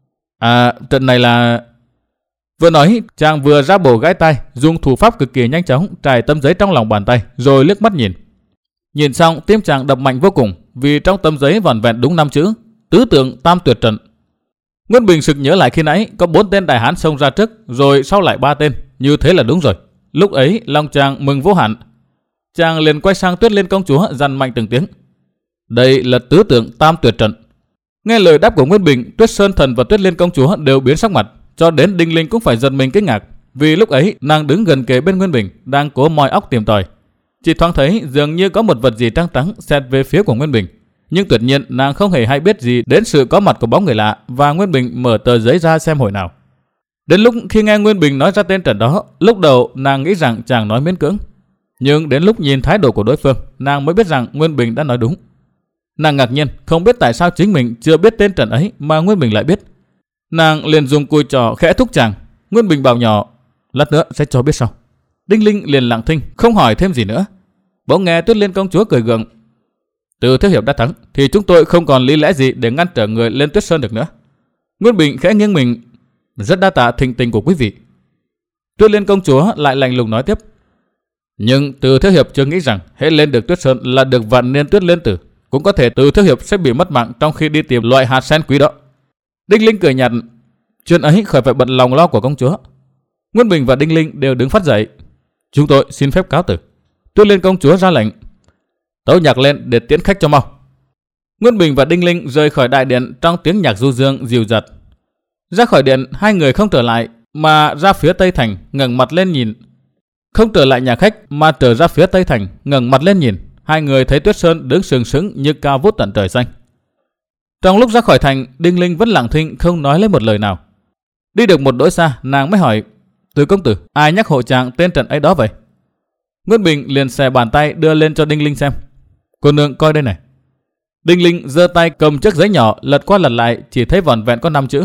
S1: À, trận này là... Vừa nói, chàng vừa ra bổ gãi tai, dùng thủ pháp cực kỳ nhanh chóng trải tấm giấy trong lòng bàn tay, rồi liếc mắt nhìn. Nhìn xong, tim chàng đập mạnh vô cùng, vì trong tấm giấy vỏn vẹn đúng năm chữ: Tứ tượng tam tuyệt trận. Nguyên Bình sực nhớ lại khi nãy có bốn tên đại hán xông ra trước, rồi sau lại ba tên, như thế là đúng rồi. Lúc ấy lòng chàng mừng vô hạn. Chàng liền quay sang Tuyết Liên công chúa dằn mạnh từng tiếng: Đây là tứ tượng tam tuyệt trận. Nghe lời đáp của Nguyên Bình, Tuyết Sơn Thần và Tuyết Liên công chúa đều biến sắc mặt, cho đến Đinh Linh cũng phải giật mình kinh ngạc, vì lúc ấy nàng đứng gần kề bên Nguyên Bình, đang cố moi óc tìm tòi. Chỉ thoáng thấy dường như có một vật gì trắng trắng xẹt về phía của Nguyên Bình, nhưng tuyệt nhiên nàng không hề hay biết gì đến sự có mặt của bóng người lạ, và Nguyên Bình mở tờ giấy ra xem hồi nào. Đến lúc khi nghe Nguyên Bình nói ra tên trận đó, lúc đầu nàng nghĩ rằng chàng nói miễn cưỡng, nhưng đến lúc nhìn thái độ của đối phương, nàng mới biết rằng Nguyên Bình đã nói đúng. Nàng ngạc nhiên, không biết tại sao chính mình chưa biết tên trận ấy mà Nguyên Bình lại biết. Nàng liền dùng cùi trò khẽ thúc chàng. Nguyên Bình bảo nhỏ: Lát nữa sẽ cho biết sau. Đinh Linh liền lặng thinh, không hỏi thêm gì nữa. Bỗng nghe Tuyết Liên công chúa cười gượng: Từ thiếu hiệp đã thắng thì chúng tôi không còn lý lẽ gì để ngăn trở người lên Tuyết Sơn được nữa. Nguyên Bình khẽ nghiêng mình: Rất đa tạ thịnh tình của quý vị. Tuyết Liên công chúa lại lạnh lùng nói tiếp: Nhưng Từ thiếu hiệp chưa nghĩ rằng hễ lên được Tuyết Sơn là được vạn niên tuyết liên tử. Cũng có thể Từ thiếu hiệp sẽ bị mất mạng trong khi đi tìm loại hạt sen quý đó. Đinh Linh cười nhạt: Chuyện ấy khỏi phải bận lòng lo của công chúa. Nguyên Bình và Đinh Linh đều đứng phát dậy. Chúng tôi xin phép cáo từ. Tuyết Liên công chúa ra lệnh. Tấu nhạc lên để tiễn khách cho mau. Nguyên Bình và Đinh Linh rời khỏi đại điện trong tiếng nhạc du dương dịu dặt. Ra khỏi điện, hai người không trở lại mà ra phía tây thành, ngẩng mặt lên nhìn. Không trở lại nhà khách mà trở ra phía tây thành, ngẩng mặt lên nhìn. Hai người thấy Tuyết Sơn đứng sừng sững như cao vút tận trời xanh. Trong lúc ra khỏi thành, Đinh Linh vẫn lặng thinh không nói lên một lời nào. Đi được một đỗi xa, nàng mới hỏi: Từ công tử, ai nhắc hộ chàng tên trận ấy đó vậy? Nguyên Bình liền xẻ bàn tay đưa lên cho Đinh Linh xem. Cô nương coi đây này. Đinh Linh giơ tay cầm chiếc giấy nhỏ lật qua lật lại, chỉ thấy vỏn vẹn có năm chữ.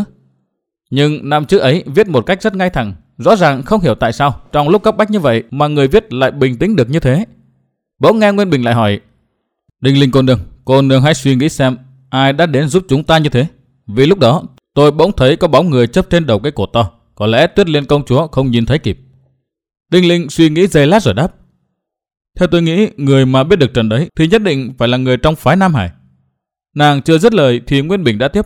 S1: Nhưng năm chữ ấy viết một cách rất ngay thẳng, rõ ràng không hiểu tại sao trong lúc cấp bách như vậy mà người viết lại bình tĩnh được như thế. Bỗng nghe Nguyên Bình lại hỏi: Đinh Linh cô nương, cô nương hãy suy nghĩ xem ai đã đến giúp chúng ta như thế. Vì lúc đó tôi bỗng thấy có bóng người chấp trên đầu cái cột to, có lẽ Tuyết Liên công chúa không nhìn thấy kịp. Đinh Linh suy nghĩ giây lát rồi đáp: Theo tôi nghĩ người mà biết được trận đấy thì nhất định phải là người trong phái Nam Hải. Nàng chưa dứt lời thì Nguyên Bình đã tiếp: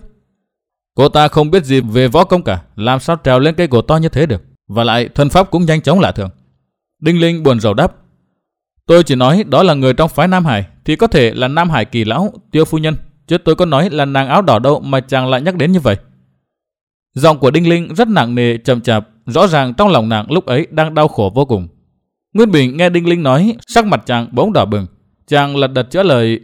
S1: Cô ta không biết gì về võ công cả, làm sao trèo lên cây cột to như thế được, và lại thân pháp cũng nhanh chóng lạ thường. Đinh Linh buồn rầu đáp: Tôi chỉ nói đó là người trong phái Nam Hải thì có thể là Nam Hải Kỳ lão, Tiêu phu nhân, chứ tôi có nói là nàng áo đỏ đâu mà chàng lại nhắc đến như vậy. Giọng của Đinh Linh rất nặng nề chậm chạp, rõ ràng trong lòng nàng lúc ấy đang đau khổ vô cùng. Nguyên Bình nghe Đinh Linh nói, sắc mặt chàng bỗng đỏ bừng, chàng lật đật chữa lời: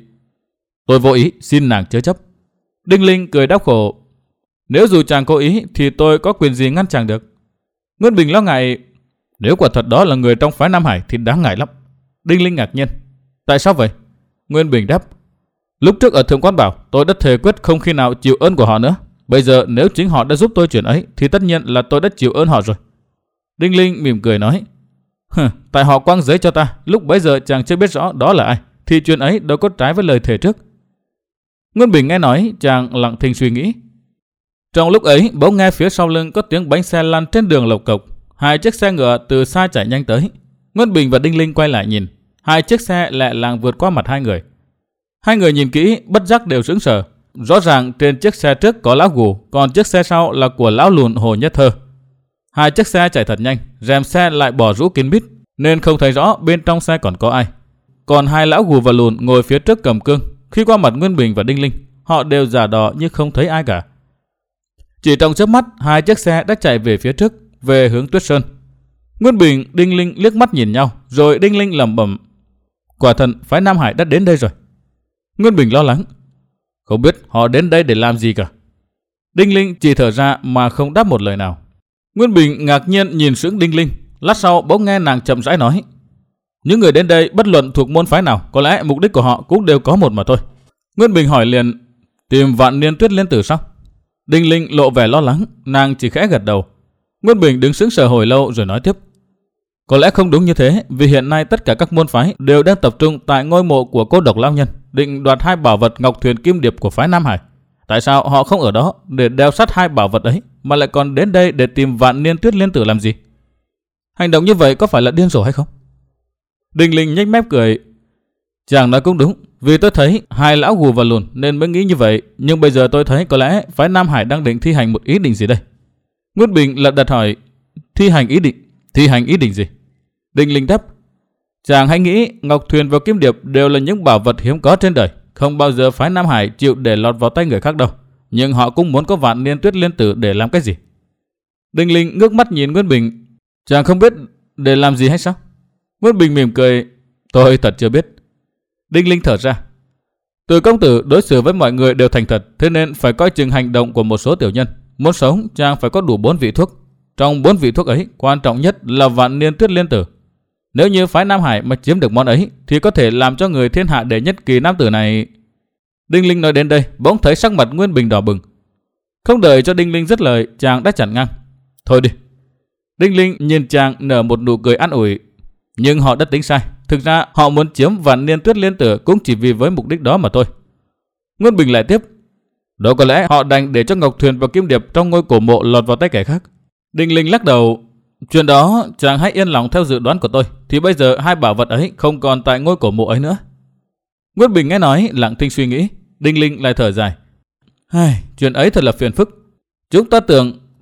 S1: Tôi vô ý, xin nàng chớ chấp. Đinh Linh cười đau khổ: Nếu dù chàng cố ý thì tôi có quyền gì ngăn chàng được. Nguyên Bình lo ngại: Nếu quả thật đó là người trong phái Nam Hải thì đáng ngại lắm. Đinh Linh ngạc nhiên: Tại sao vậy? Nguyên Bình đáp: Lúc trước ở Thượng Quan Bảo tôi đã thề quyết không khi nào chịu ơn của họ nữa. Bây giờ nếu chính họ đã giúp tôi chuyện ấy thì tất nhiên là tôi đã chịu ơn họ rồi. Đinh Linh mỉm cười nói: Hừ, tại họ quăng giấy cho ta, lúc bấy giờ chàng chưa biết rõ đó là ai, thì chuyện ấy đâu có trái với lời thề trước. Nguyên Bình nghe nói, chàng lặng thinh suy nghĩ. Trong lúc ấy bỗng nghe phía sau lưng có tiếng bánh xe lăn trên đường lộc cộc, hai chiếc xe ngựa từ xa chạy nhanh tới. Nguyên Bình và Đinh Linh quay lại nhìn, hai chiếc xe lẹ làng vượt qua mặt hai người. Hai người nhìn kỹ bất giác đều sững sờ. Rõ ràng trên chiếc xe trước có lão Gù, còn chiếc xe sau là của lão lùn Hồ Nhất Thơ. Hai chiếc xe chạy thật nhanh, rèm xe lại bỏ rũ kín mít nên không thấy rõ bên trong xe còn có ai. Còn hai lão Gù và lùn ngồi phía trước cầm cương, khi qua mặt Nguyên Bình và Đinh Linh, họ đều giả đò như không thấy ai cả. Chỉ trong chớp mắt, hai chiếc xe đã chạy về phía trước, về hướng Tuyết Sơn. Nguyên Bình, Đinh Linh liếc mắt nhìn nhau, rồi Đinh Linh lẩm bẩm: Quả thần phái Nam Hải đã đến đây rồi. Nguyên Bình lo lắng: Không biết họ đến đây để làm gì cả. Đinh Linh chỉ thở ra mà không đáp một lời nào. Nguyên Bình ngạc nhiên nhìn sững Đinh Linh, lát sau bỗng nghe nàng chậm rãi nói: Những người đến đây bất luận thuộc môn phái nào, có lẽ mục đích của họ cũng đều có một mà thôi. Nguyên Bình hỏi liền: Tìm Vạn Niên Tuyết Liên Tử sao? Đinh Linh lộ vẻ lo lắng, nàng chỉ khẽ gật đầu. Nguyên Bình đứng sững sờ hồi lâu rồi nói tiếp: Có lẽ không đúng như thế, vì hiện nay tất cả các môn phái đều đang tập trung tại ngôi mộ của Cô Độc Lão Nhân, định đoạt hai bảo vật Ngọc Thuyền Kim Điệp của phái Nam Hải. Tại sao họ không ở đó để đeo sát hai bảo vật ấy, mà lại còn đến đây để tìm Vạn Niên Tuyết Liên Tử làm gì? Hành động như vậy có phải là điên rồ hay không? Đinh Linh nhếch mép cười: Chàng nói cũng đúng, vì tôi thấy hai lão Gù và lùn nên mới nghĩ như vậy, nhưng bây giờ tôi thấy có lẽ phái Nam Hải đang định thi hành một ý định gì đây. Nguyên Bình lật đật hỏi: Thi hành ý định? Thi hành ý định gì? Đinh Linh đáp: Chàng hãy nghĩ Ngọc Thuyền và Kim Điệp đều là những bảo vật hiếm có trên đời, không bao giờ phái Nam Hải chịu để lọt vào tay người khác đâu. Nhưng họ cũng muốn có Vạn Niên Tuyết Liên Tử để làm cái gì? Đinh Linh ngước mắt nhìn Nguyên Bình: Chàng không biết để làm gì hay sao? Nguyên Bình mỉm cười: Tôi thật chưa biết. Đinh Linh thở ra: Từ công tử đối xử với mọi người đều thành thật, thế nên phải coi chừng hành động của một số tiểu nhân. Muốn sống, chàng phải có đủ bốn vị thuốc. Trong bốn vị thuốc ấy, quan trọng nhất là Vạn Niên Tuyết Liên Tử. Nếu như phái Nam Hải mà chiếm được món ấy, thì có thể làm cho người thiên hạ đệ nhất kỳ nam tử này. Đinh Linh nói đến đây, bỗng thấy sắc mặt Nguyên Bình đỏ bừng. Không đợi cho Đinh Linh dứt lời, chàng đã chặn ngang: Thôi đi. Đinh Linh nhìn chàng nở một nụ cười an ủi. Nhưng họ đã tính sai. Thực ra họ muốn chiếm Vạn Niên Tuyết Liên Tử cũng chỉ vì với mục đích đó mà thôi. Nguyên Bình lại tiếp: Đâu có lẽ họ đành để cho Ngọc Thuyền và Kim Điệp trong ngôi cổ mộ lọt vào tay kẻ khác. Đinh Linh lắc đầu: Chuyện đó chàng hãy yên lòng, theo dự đoán của tôi thì bây giờ hai bảo vật ấy không còn tại ngôi cổ mộ ấy nữa. Nguyên Bình nghe nói lặng thinh suy nghĩ. Đinh Linh lại thở dài: Ai, chuyện ấy thật là phiền phức. Chúng ta tưởng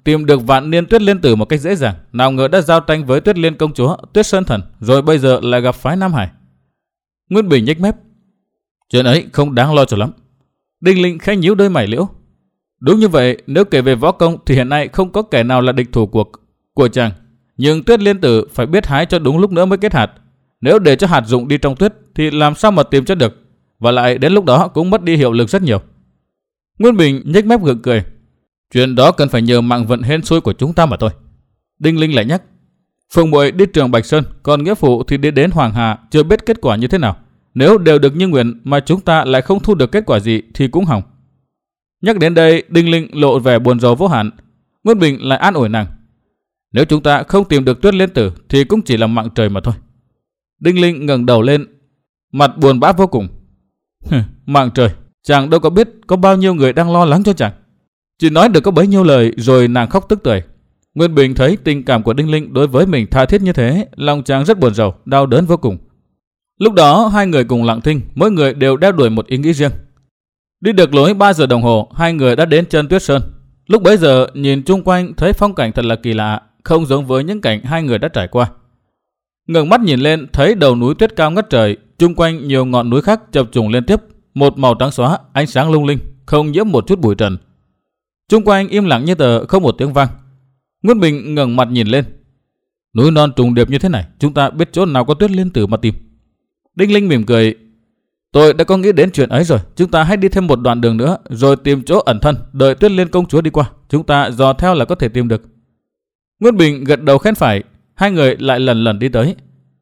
S1: tìm được Vạn Niên Tuyết Liên Tử một cách dễ dàng, nào ngờ đã giao tranh với Tuyết Liên công chúa, Tuyết Sơn Thần, rồi bây giờ lại gặp phái Nam Hải. Nguyên Bình nhếch mép. Chuyện ấy không đáng lo cho lắm. Đinh Linh khẽ nhíu đôi mày liễu. Đúng như vậy, nếu kể về võ công thì hiện nay không có kẻ nào là địch thủ của của chàng. Nhưng Tuyết Liên Tử phải biết hái cho đúng lúc nữa mới kết hạt. Nếu để cho hạt rụng đi trong tuyết thì làm sao mà tìm cho được. Và lại đến lúc đó cũng mất đi hiệu lực rất nhiều. Nguyên Bình nhếch mép gượng cười. Chuyện đó cần phải nhờ mạng vận hên xui của chúng ta mà thôi. Đinh Linh lại nhắc. Phùng Bội đi Trường Bạch Sơn, còn nghĩa phụ thì đi đến Hoàng Hà, chưa biết kết quả như thế nào. Nếu đều được như nguyện mà chúng ta lại không thu được kết quả gì thì cũng hỏng. Nhắc đến đây, Đinh Linh lộ vẻ buồn rầu vô hạn. Nguyên Bình lại an ủi nàng. Nếu chúng ta không tìm được Tuyết Liên Tử thì cũng chỉ là mạng trời mà thôi. Đinh Linh ngẩng đầu lên, mặt buồn bã vô cùng. Mạng trời, chàng đâu có biết có bao nhiêu người đang lo lắng cho chàng. Chỉ nói được có bấy nhiêu lời rồi nàng khóc tức tưởi. Nguyên Bình thấy tình cảm của Đinh Linh đối với mình tha thiết như thế, lòng chàng rất buồn rầu, đau đớn vô cùng. Lúc đó hai người cùng lặng thinh, mỗi người đều đeo đuổi một ý nghĩ riêng. Đi được lối ba giờ đồng hồ, hai người đã đến chân Tuyết Sơn. Lúc bấy giờ nhìn chung quanh thấy phong cảnh thật là kỳ lạ, không giống với những cảnh hai người đã trải qua. Ngẩng mắt nhìn lên thấy đầu núi tuyết cao ngất trời, chung quanh nhiều ngọn núi khác chập trùng liên tiếp, một màu trắng xóa, ánh sáng lung linh, không nhiễm một chút bụi trần. Chung quanh im lặng như tờ, không một tiếng vang. Nguyên Bình ngẩng mặt nhìn lên. Núi non trùng điệp như thế này, chúng ta biết chỗ nào có Tuyết Liên Tử mà tìm. Đinh Linh mỉm cười. Tôi đã có nghĩ đến chuyện ấy rồi, chúng ta hãy đi thêm một đoạn đường nữa, rồi tìm chỗ ẩn thân, đợi Tuyết Liên công chúa đi qua, chúng ta dò theo là có thể tìm được. Nguyên Bình gật đầu khen phải, hai người lại lần lần đi tới.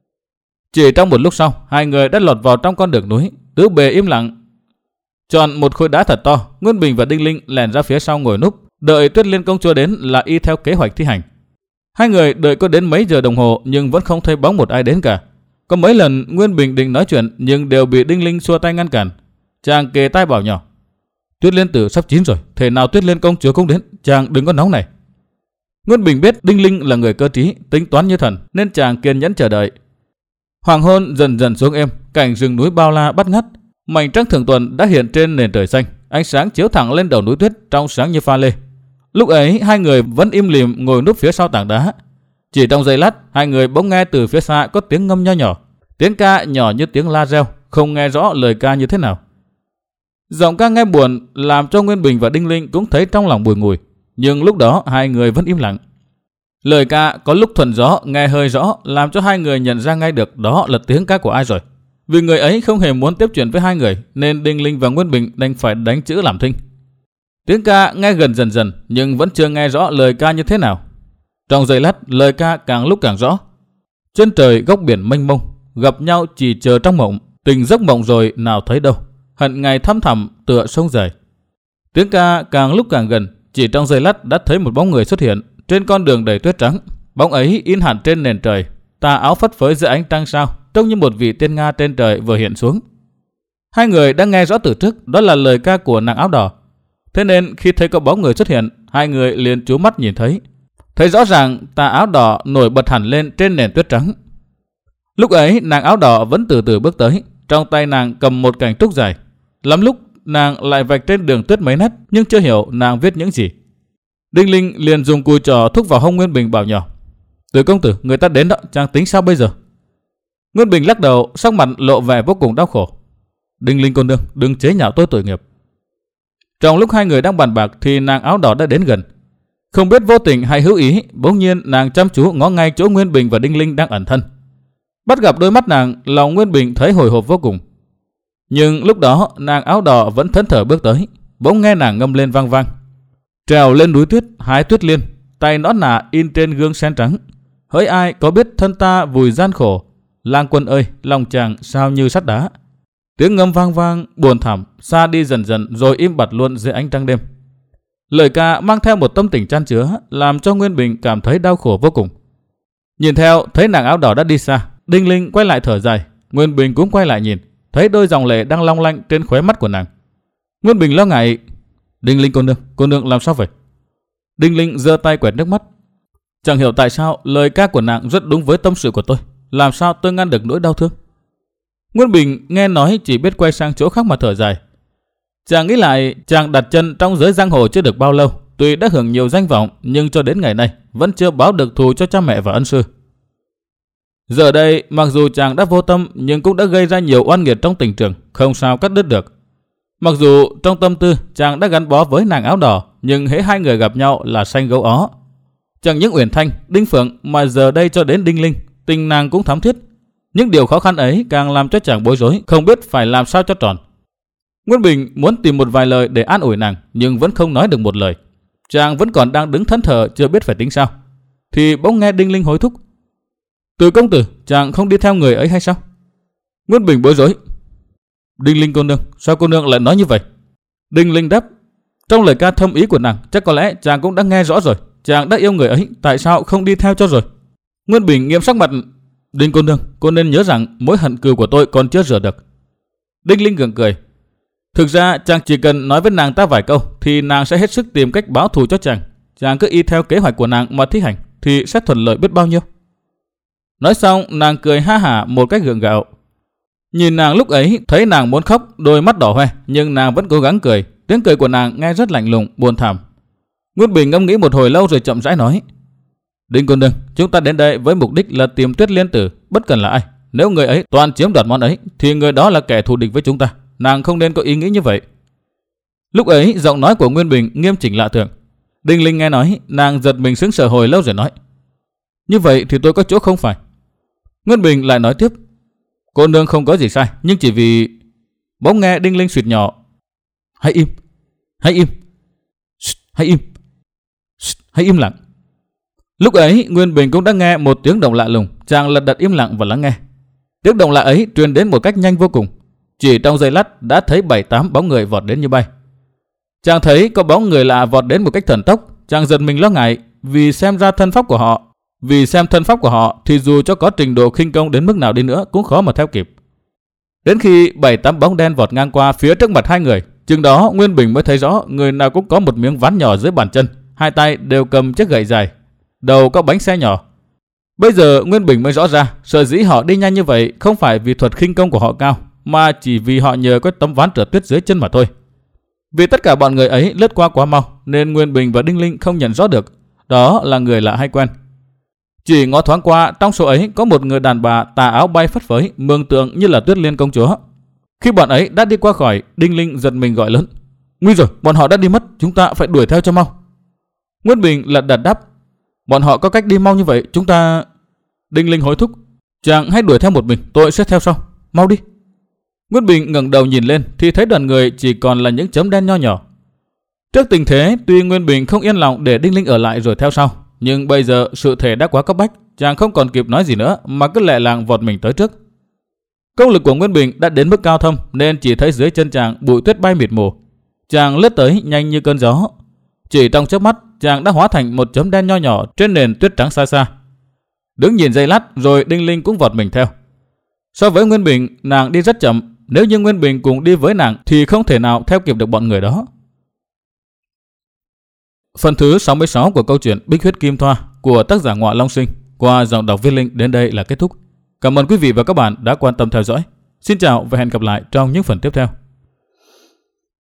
S1: Chỉ trong một lúc sau, hai người đã lọt vào trong con đường núi, tứ bề im lặng. Chọn một khối đá thật to, Nguyên Bình và Đinh Linh lèn ra phía sau ngồi núp, đợi Tuyết Liên công chúa đến là y theo kế hoạch thi hành. Hai người đợi có đến mấy giờ đồng hồ nhưng vẫn không thấy bóng một ai đến cả. Có mấy lần Nguyên Bình định nói chuyện nhưng đều bị Đinh Linh xua tay ngăn cản. Chàng kề tai bảo nhỏ. Tuyết Liên Tử sắp chín rồi, thể nào Tuyết Liên công chúa cũng đến, chàng đừng có nóng này. Nguyên Bình biết Đinh Linh là người cơ trí, tính toán như thần, nên chàng kiên nhẫn chờ đợi. Hoàng hôn dần dần xuống êm, cảnh rừng núi bao la bắt ngắt, mảnh trăng thường tuần đã hiện trên nền trời xanh, ánh sáng chiếu thẳng lên đầu núi tuyết trong sáng như pha lê. Lúc ấy hai người vẫn im lìm ngồi núp phía sau tảng đá. Chỉ trong giây lát, hai người bỗng nghe từ phía xa có tiếng ngâm nho nhỏ, tiếng ca nhỏ như tiếng la reo, không nghe rõ lời ca như thế nào. Giọng ca nghe buồn làm cho Nguyên Bình và Đinh Linh cũng thấy trong lòng bùi ngùi, nhưng lúc đó hai người vẫn im lặng. Lời ca có lúc thuần gió nghe hơi rõ, làm cho hai người nhận ra ngay được đó là tiếng ca của ai rồi. Vì người ấy không hề muốn tiếp chuyện với hai người, nên Đinh Linh và Nguyên Bình đành phải đánh chữ làm thinh. Tiếng ca nghe gần dần dần, nhưng vẫn chưa nghe rõ lời ca như thế nào. Trong giây lát, lời ca càng lúc càng rõ. Chân trời góc biển mênh mông, gặp nhau chỉ chờ trong mộng, tình giấc mộng rồi nào thấy đâu, hận ngày thăm thẳm tựa sông dài. Tiếng ca càng lúc càng gần, chỉ trong giây lát đã thấy một bóng người xuất hiện trên con đường đầy tuyết trắng. Bóng ấy in hẳn trên nền trời, tà áo phất phới dưới ánh trăng sao, trông như một vị tiên nga trên trời vừa hiện xuống. Hai người đã nghe rõ từ trước đó là lời ca của nàng áo đỏ. Thế nên khi thấy có bóng người xuất hiện, hai người liền chú mắt nhìn thấy. Thấy rõ ràng tà áo đỏ nổi bật hẳn lên trên nền tuyết trắng. Lúc ấy nàng áo đỏ vẫn từ từ bước tới, trong tay nàng cầm một cành trúc dài. Lắm lúc nàng lại vạch trên đường tuyết mấy nét, nhưng chưa hiểu nàng viết những gì. Đinh Linh liền dùng cùi trò thúc vào hông Nguyên Bình bảo nhỏ. Từ công tử, người ta đến đó, chàng tính sao bây giờ? Nguyên Bình lắc đầu, sắc mặt lộ vẻ vô cùng đau khổ. Đinh Linh cô nương, đừng chế nhạo tôi tội nghiệp. Trong lúc hai người đang bàn bạc thì nàng áo đỏ đã đến gần. Không biết vô tình hay hữu ý, bỗng nhiên nàng chăm chú ngó ngay chỗ Nguyên Bình và Đinh Linh đang ẩn thân. Bắt gặp đôi mắt nàng, lòng Nguyên Bình thấy hồi hộp vô cùng. Nhưng lúc đó nàng áo đỏ vẫn thẫn thờ bước tới, bỗng nghe nàng ngâm lên vang vang. Trèo lên núi tuyết, hái tuyết liên, tay nõn nà in trên gương sen trắng. Hỡi ai có biết thân ta vùi gian khổ, lang quân ơi, lòng chàng sao như sắt đá. Tiếng ngâm vang vang, buồn thảm, xa đi dần dần rồi im bặt luôn dưới ánh trăng đêm. Lời ca mang theo một tâm tình chan chứa, làm cho Nguyên Bình cảm thấy đau khổ vô cùng. Nhìn theo, thấy nàng áo đỏ đã đi xa, Đinh Linh quay lại thở dài, Nguyên Bình cũng quay lại nhìn, thấy đôi dòng lệ đang long lanh trên khóe mắt của nàng. Nguyên Bình lo ngại. Đinh Linh cô nương, cô nương làm sao vậy? Đinh Linh giơ tay quẹt nước mắt. Chẳng hiểu tại sao lời ca của nàng rất đúng với tâm sự của tôi, làm sao tôi ngăn được nỗi đau thương? Nguyên Bình nghe nói chỉ biết quay sang chỗ khác mà thở dài. Chàng nghĩ lại, chàng đặt chân trong giới giang hồ chưa được bao lâu, tuy đã hưởng nhiều danh vọng nhưng cho đến ngày nay vẫn chưa báo được thù cho cha mẹ và ân sư. Giờ đây, mặc dù chàng đã vô tâm nhưng cũng đã gây ra nhiều oan nghiệt trong tình trường, không sao cắt đứt được. Mặc dù trong tâm tư chàng đã gắn bó với nàng áo đỏ, nhưng hễ hai người gặp nhau là xanh gấu ó. Chẳng những Uyển Thanh, Đinh Phượng mà giờ đây cho đến Đinh Linh, tình nàng cũng thắm thiết. Những điều khó khăn ấy càng làm cho chàng bối rối, không biết phải làm sao cho tròn. Nguyên Bình muốn tìm một vài lời để an ủi nàng, nhưng vẫn không nói được một lời. Chàng vẫn còn đang đứng thẫn thờ chưa biết phải tính sao, thì bỗng nghe Đinh Linh hối thúc: "Từ công tử, chàng không đi theo người ấy hay sao?" Nguyên Bình bối rối: "Đinh Linh cô nương, sao cô nương lại nói như vậy?" Đinh Linh đáp: "Trong lời ca thâm ý của nàng, chắc có lẽ chàng cũng đã nghe rõ rồi. Chàng đã yêu người ấy, tại sao không đi theo cho rồi?" Nguyên Bình nghiêm sắc mặt: "Đinh cô nương, cô nên nhớ rằng mối hận cừu của tôi còn chưa rửa được." Đinh Linh gượng cười: "Thực ra chàng chỉ cần nói với nàng ta vài câu thì nàng sẽ hết sức tìm cách báo thù cho chàng. Chàng cứ y theo kế hoạch của nàng mà thi hành thì sẽ thuận lợi biết bao nhiêu." Nói xong nàng cười ha hả một cách gượng gạo. Nhìn nàng lúc ấy thấy nàng muốn khóc, đôi mắt đỏ hoe, nhưng nàng vẫn cố gắng cười. Tiếng cười của nàng nghe rất lạnh lùng, buồn thảm. Nguyên Bình ngẫm nghĩ một hồi lâu rồi chậm rãi nói: "Đinh cô nương, chúng ta đến đây với mục đích là tìm Tuyết Liên tử, bất cần là ai. Nếu người ấy toàn chiếm đoạt món ấy thì người đó là kẻ thù địch với chúng ta. Nàng không nên có ý nghĩ như vậy." Lúc ấy giọng nói của Nguyên Bình nghiêm chỉnh lạ thường. Đinh Linh nghe nói, nàng giật mình sững sờ hồi lâu rồi nói: "Như vậy thì tôi có chỗ không phải." Nguyên Bình lại nói tiếp: "Cô nương không có gì sai, nhưng chỉ vì..." Bỗng nghe Đinh Linh suýt nhỏ: "Hãy im, hãy im, hãy im, hãy im lặng." Lúc ấy Nguyên Bình cũng đã nghe một tiếng động lạ lùng. Chàng lật đật im lặng và lắng nghe. Tiếng động lạ ấy truyền đến một cách nhanh vô cùng. Chỉ trong giây lát đã thấy bảy tám bóng người vọt đến như bay. Chàng thấy có bóng người lạ vọt đến một cách thần tốc. Chàng giật mình lo ngại vì xem ra thân pháp của họ, vì xem thân pháp của họ thì dù cho có trình độ khinh công đến mức nào đi nữa cũng khó mà theo kịp. Đến khi bảy tám bóng đen vọt ngang qua phía trước mặt hai người, chừng đó Nguyên Bình mới thấy rõ người nào cũng có một miếng ván nhỏ dưới bàn chân, hai tay đều cầm chiếc gậy dài, đầu có bánh xe nhỏ. Bây giờ Nguyên Bình mới rõ ra, sở dĩ họ đi nhanh như vậy không phải vì thuật khinh công của họ cao, mà chỉ vì họ nhờ có tấm ván trượt tuyết dưới chân mà thôi. Vì tất cả bọn người ấy lướt qua quá mau nên Nguyên Bình và Đinh Linh không nhận rõ được đó là người lạ hay quen. Chỉ ngó thoáng qua, trong số ấy có một người đàn bà tà áo bay phất phới, mường tượng như là Tuyết Liên công chúa. Khi bọn ấy đã đi qua khỏi, Đinh Linh giật mình gọi lớn: "Nguy rồi, bọn họ đã đi mất, chúng ta phải đuổi theo cho mau." Nguyên Bình lật đật đáp: "Bọn họ có cách đi mau như vậy, chúng ta..." Đinh Linh hối thúc: "Chàng hãy đuổi theo một mình, tôi sẽ theo sau, mau đi." Nguyên Bình ngẩng đầu nhìn lên thì thấy đoàn người chỉ còn là những chấm đen nho nhỏ. Trước tình thế, tuy Nguyên Bình không yên lòng để Đinh Linh ở lại rồi theo sau, nhưng bây giờ sự thể đã quá cấp bách, chàng không còn kịp nói gì nữa mà cứ lẹ làng vọt mình tới trước. Công lực của Nguyên Bình đã đến mức cao thâm nên chỉ thấy dưới chân chàng bụi tuyết bay mịt mù. Chàng lướt tới nhanh như cơn gió. Chỉ trong chớp mắt, chàng đã hóa thành một chấm đen nho nhỏ trên nền tuyết trắng xa xa. Đứng nhìn giây lát rồi Đinh Linh cũng vọt mình theo. So với Nguyên Bình, nàng đi rất chậm. Nếu như Nguyên Bình cùng đi với nàng thì không thể nào theo kịp được bọn người đó. Phần thứ sáu mươi sáu của câu chuyện Bích Huyết Kim Thoa của tác giả Ngọa Long Sinh qua giọng đọc Viết Linh đến đây là kết thúc. Cảm ơn quý vị và các bạn đã quan tâm theo dõi. Xin chào và hẹn gặp lại trong những phần tiếp theo.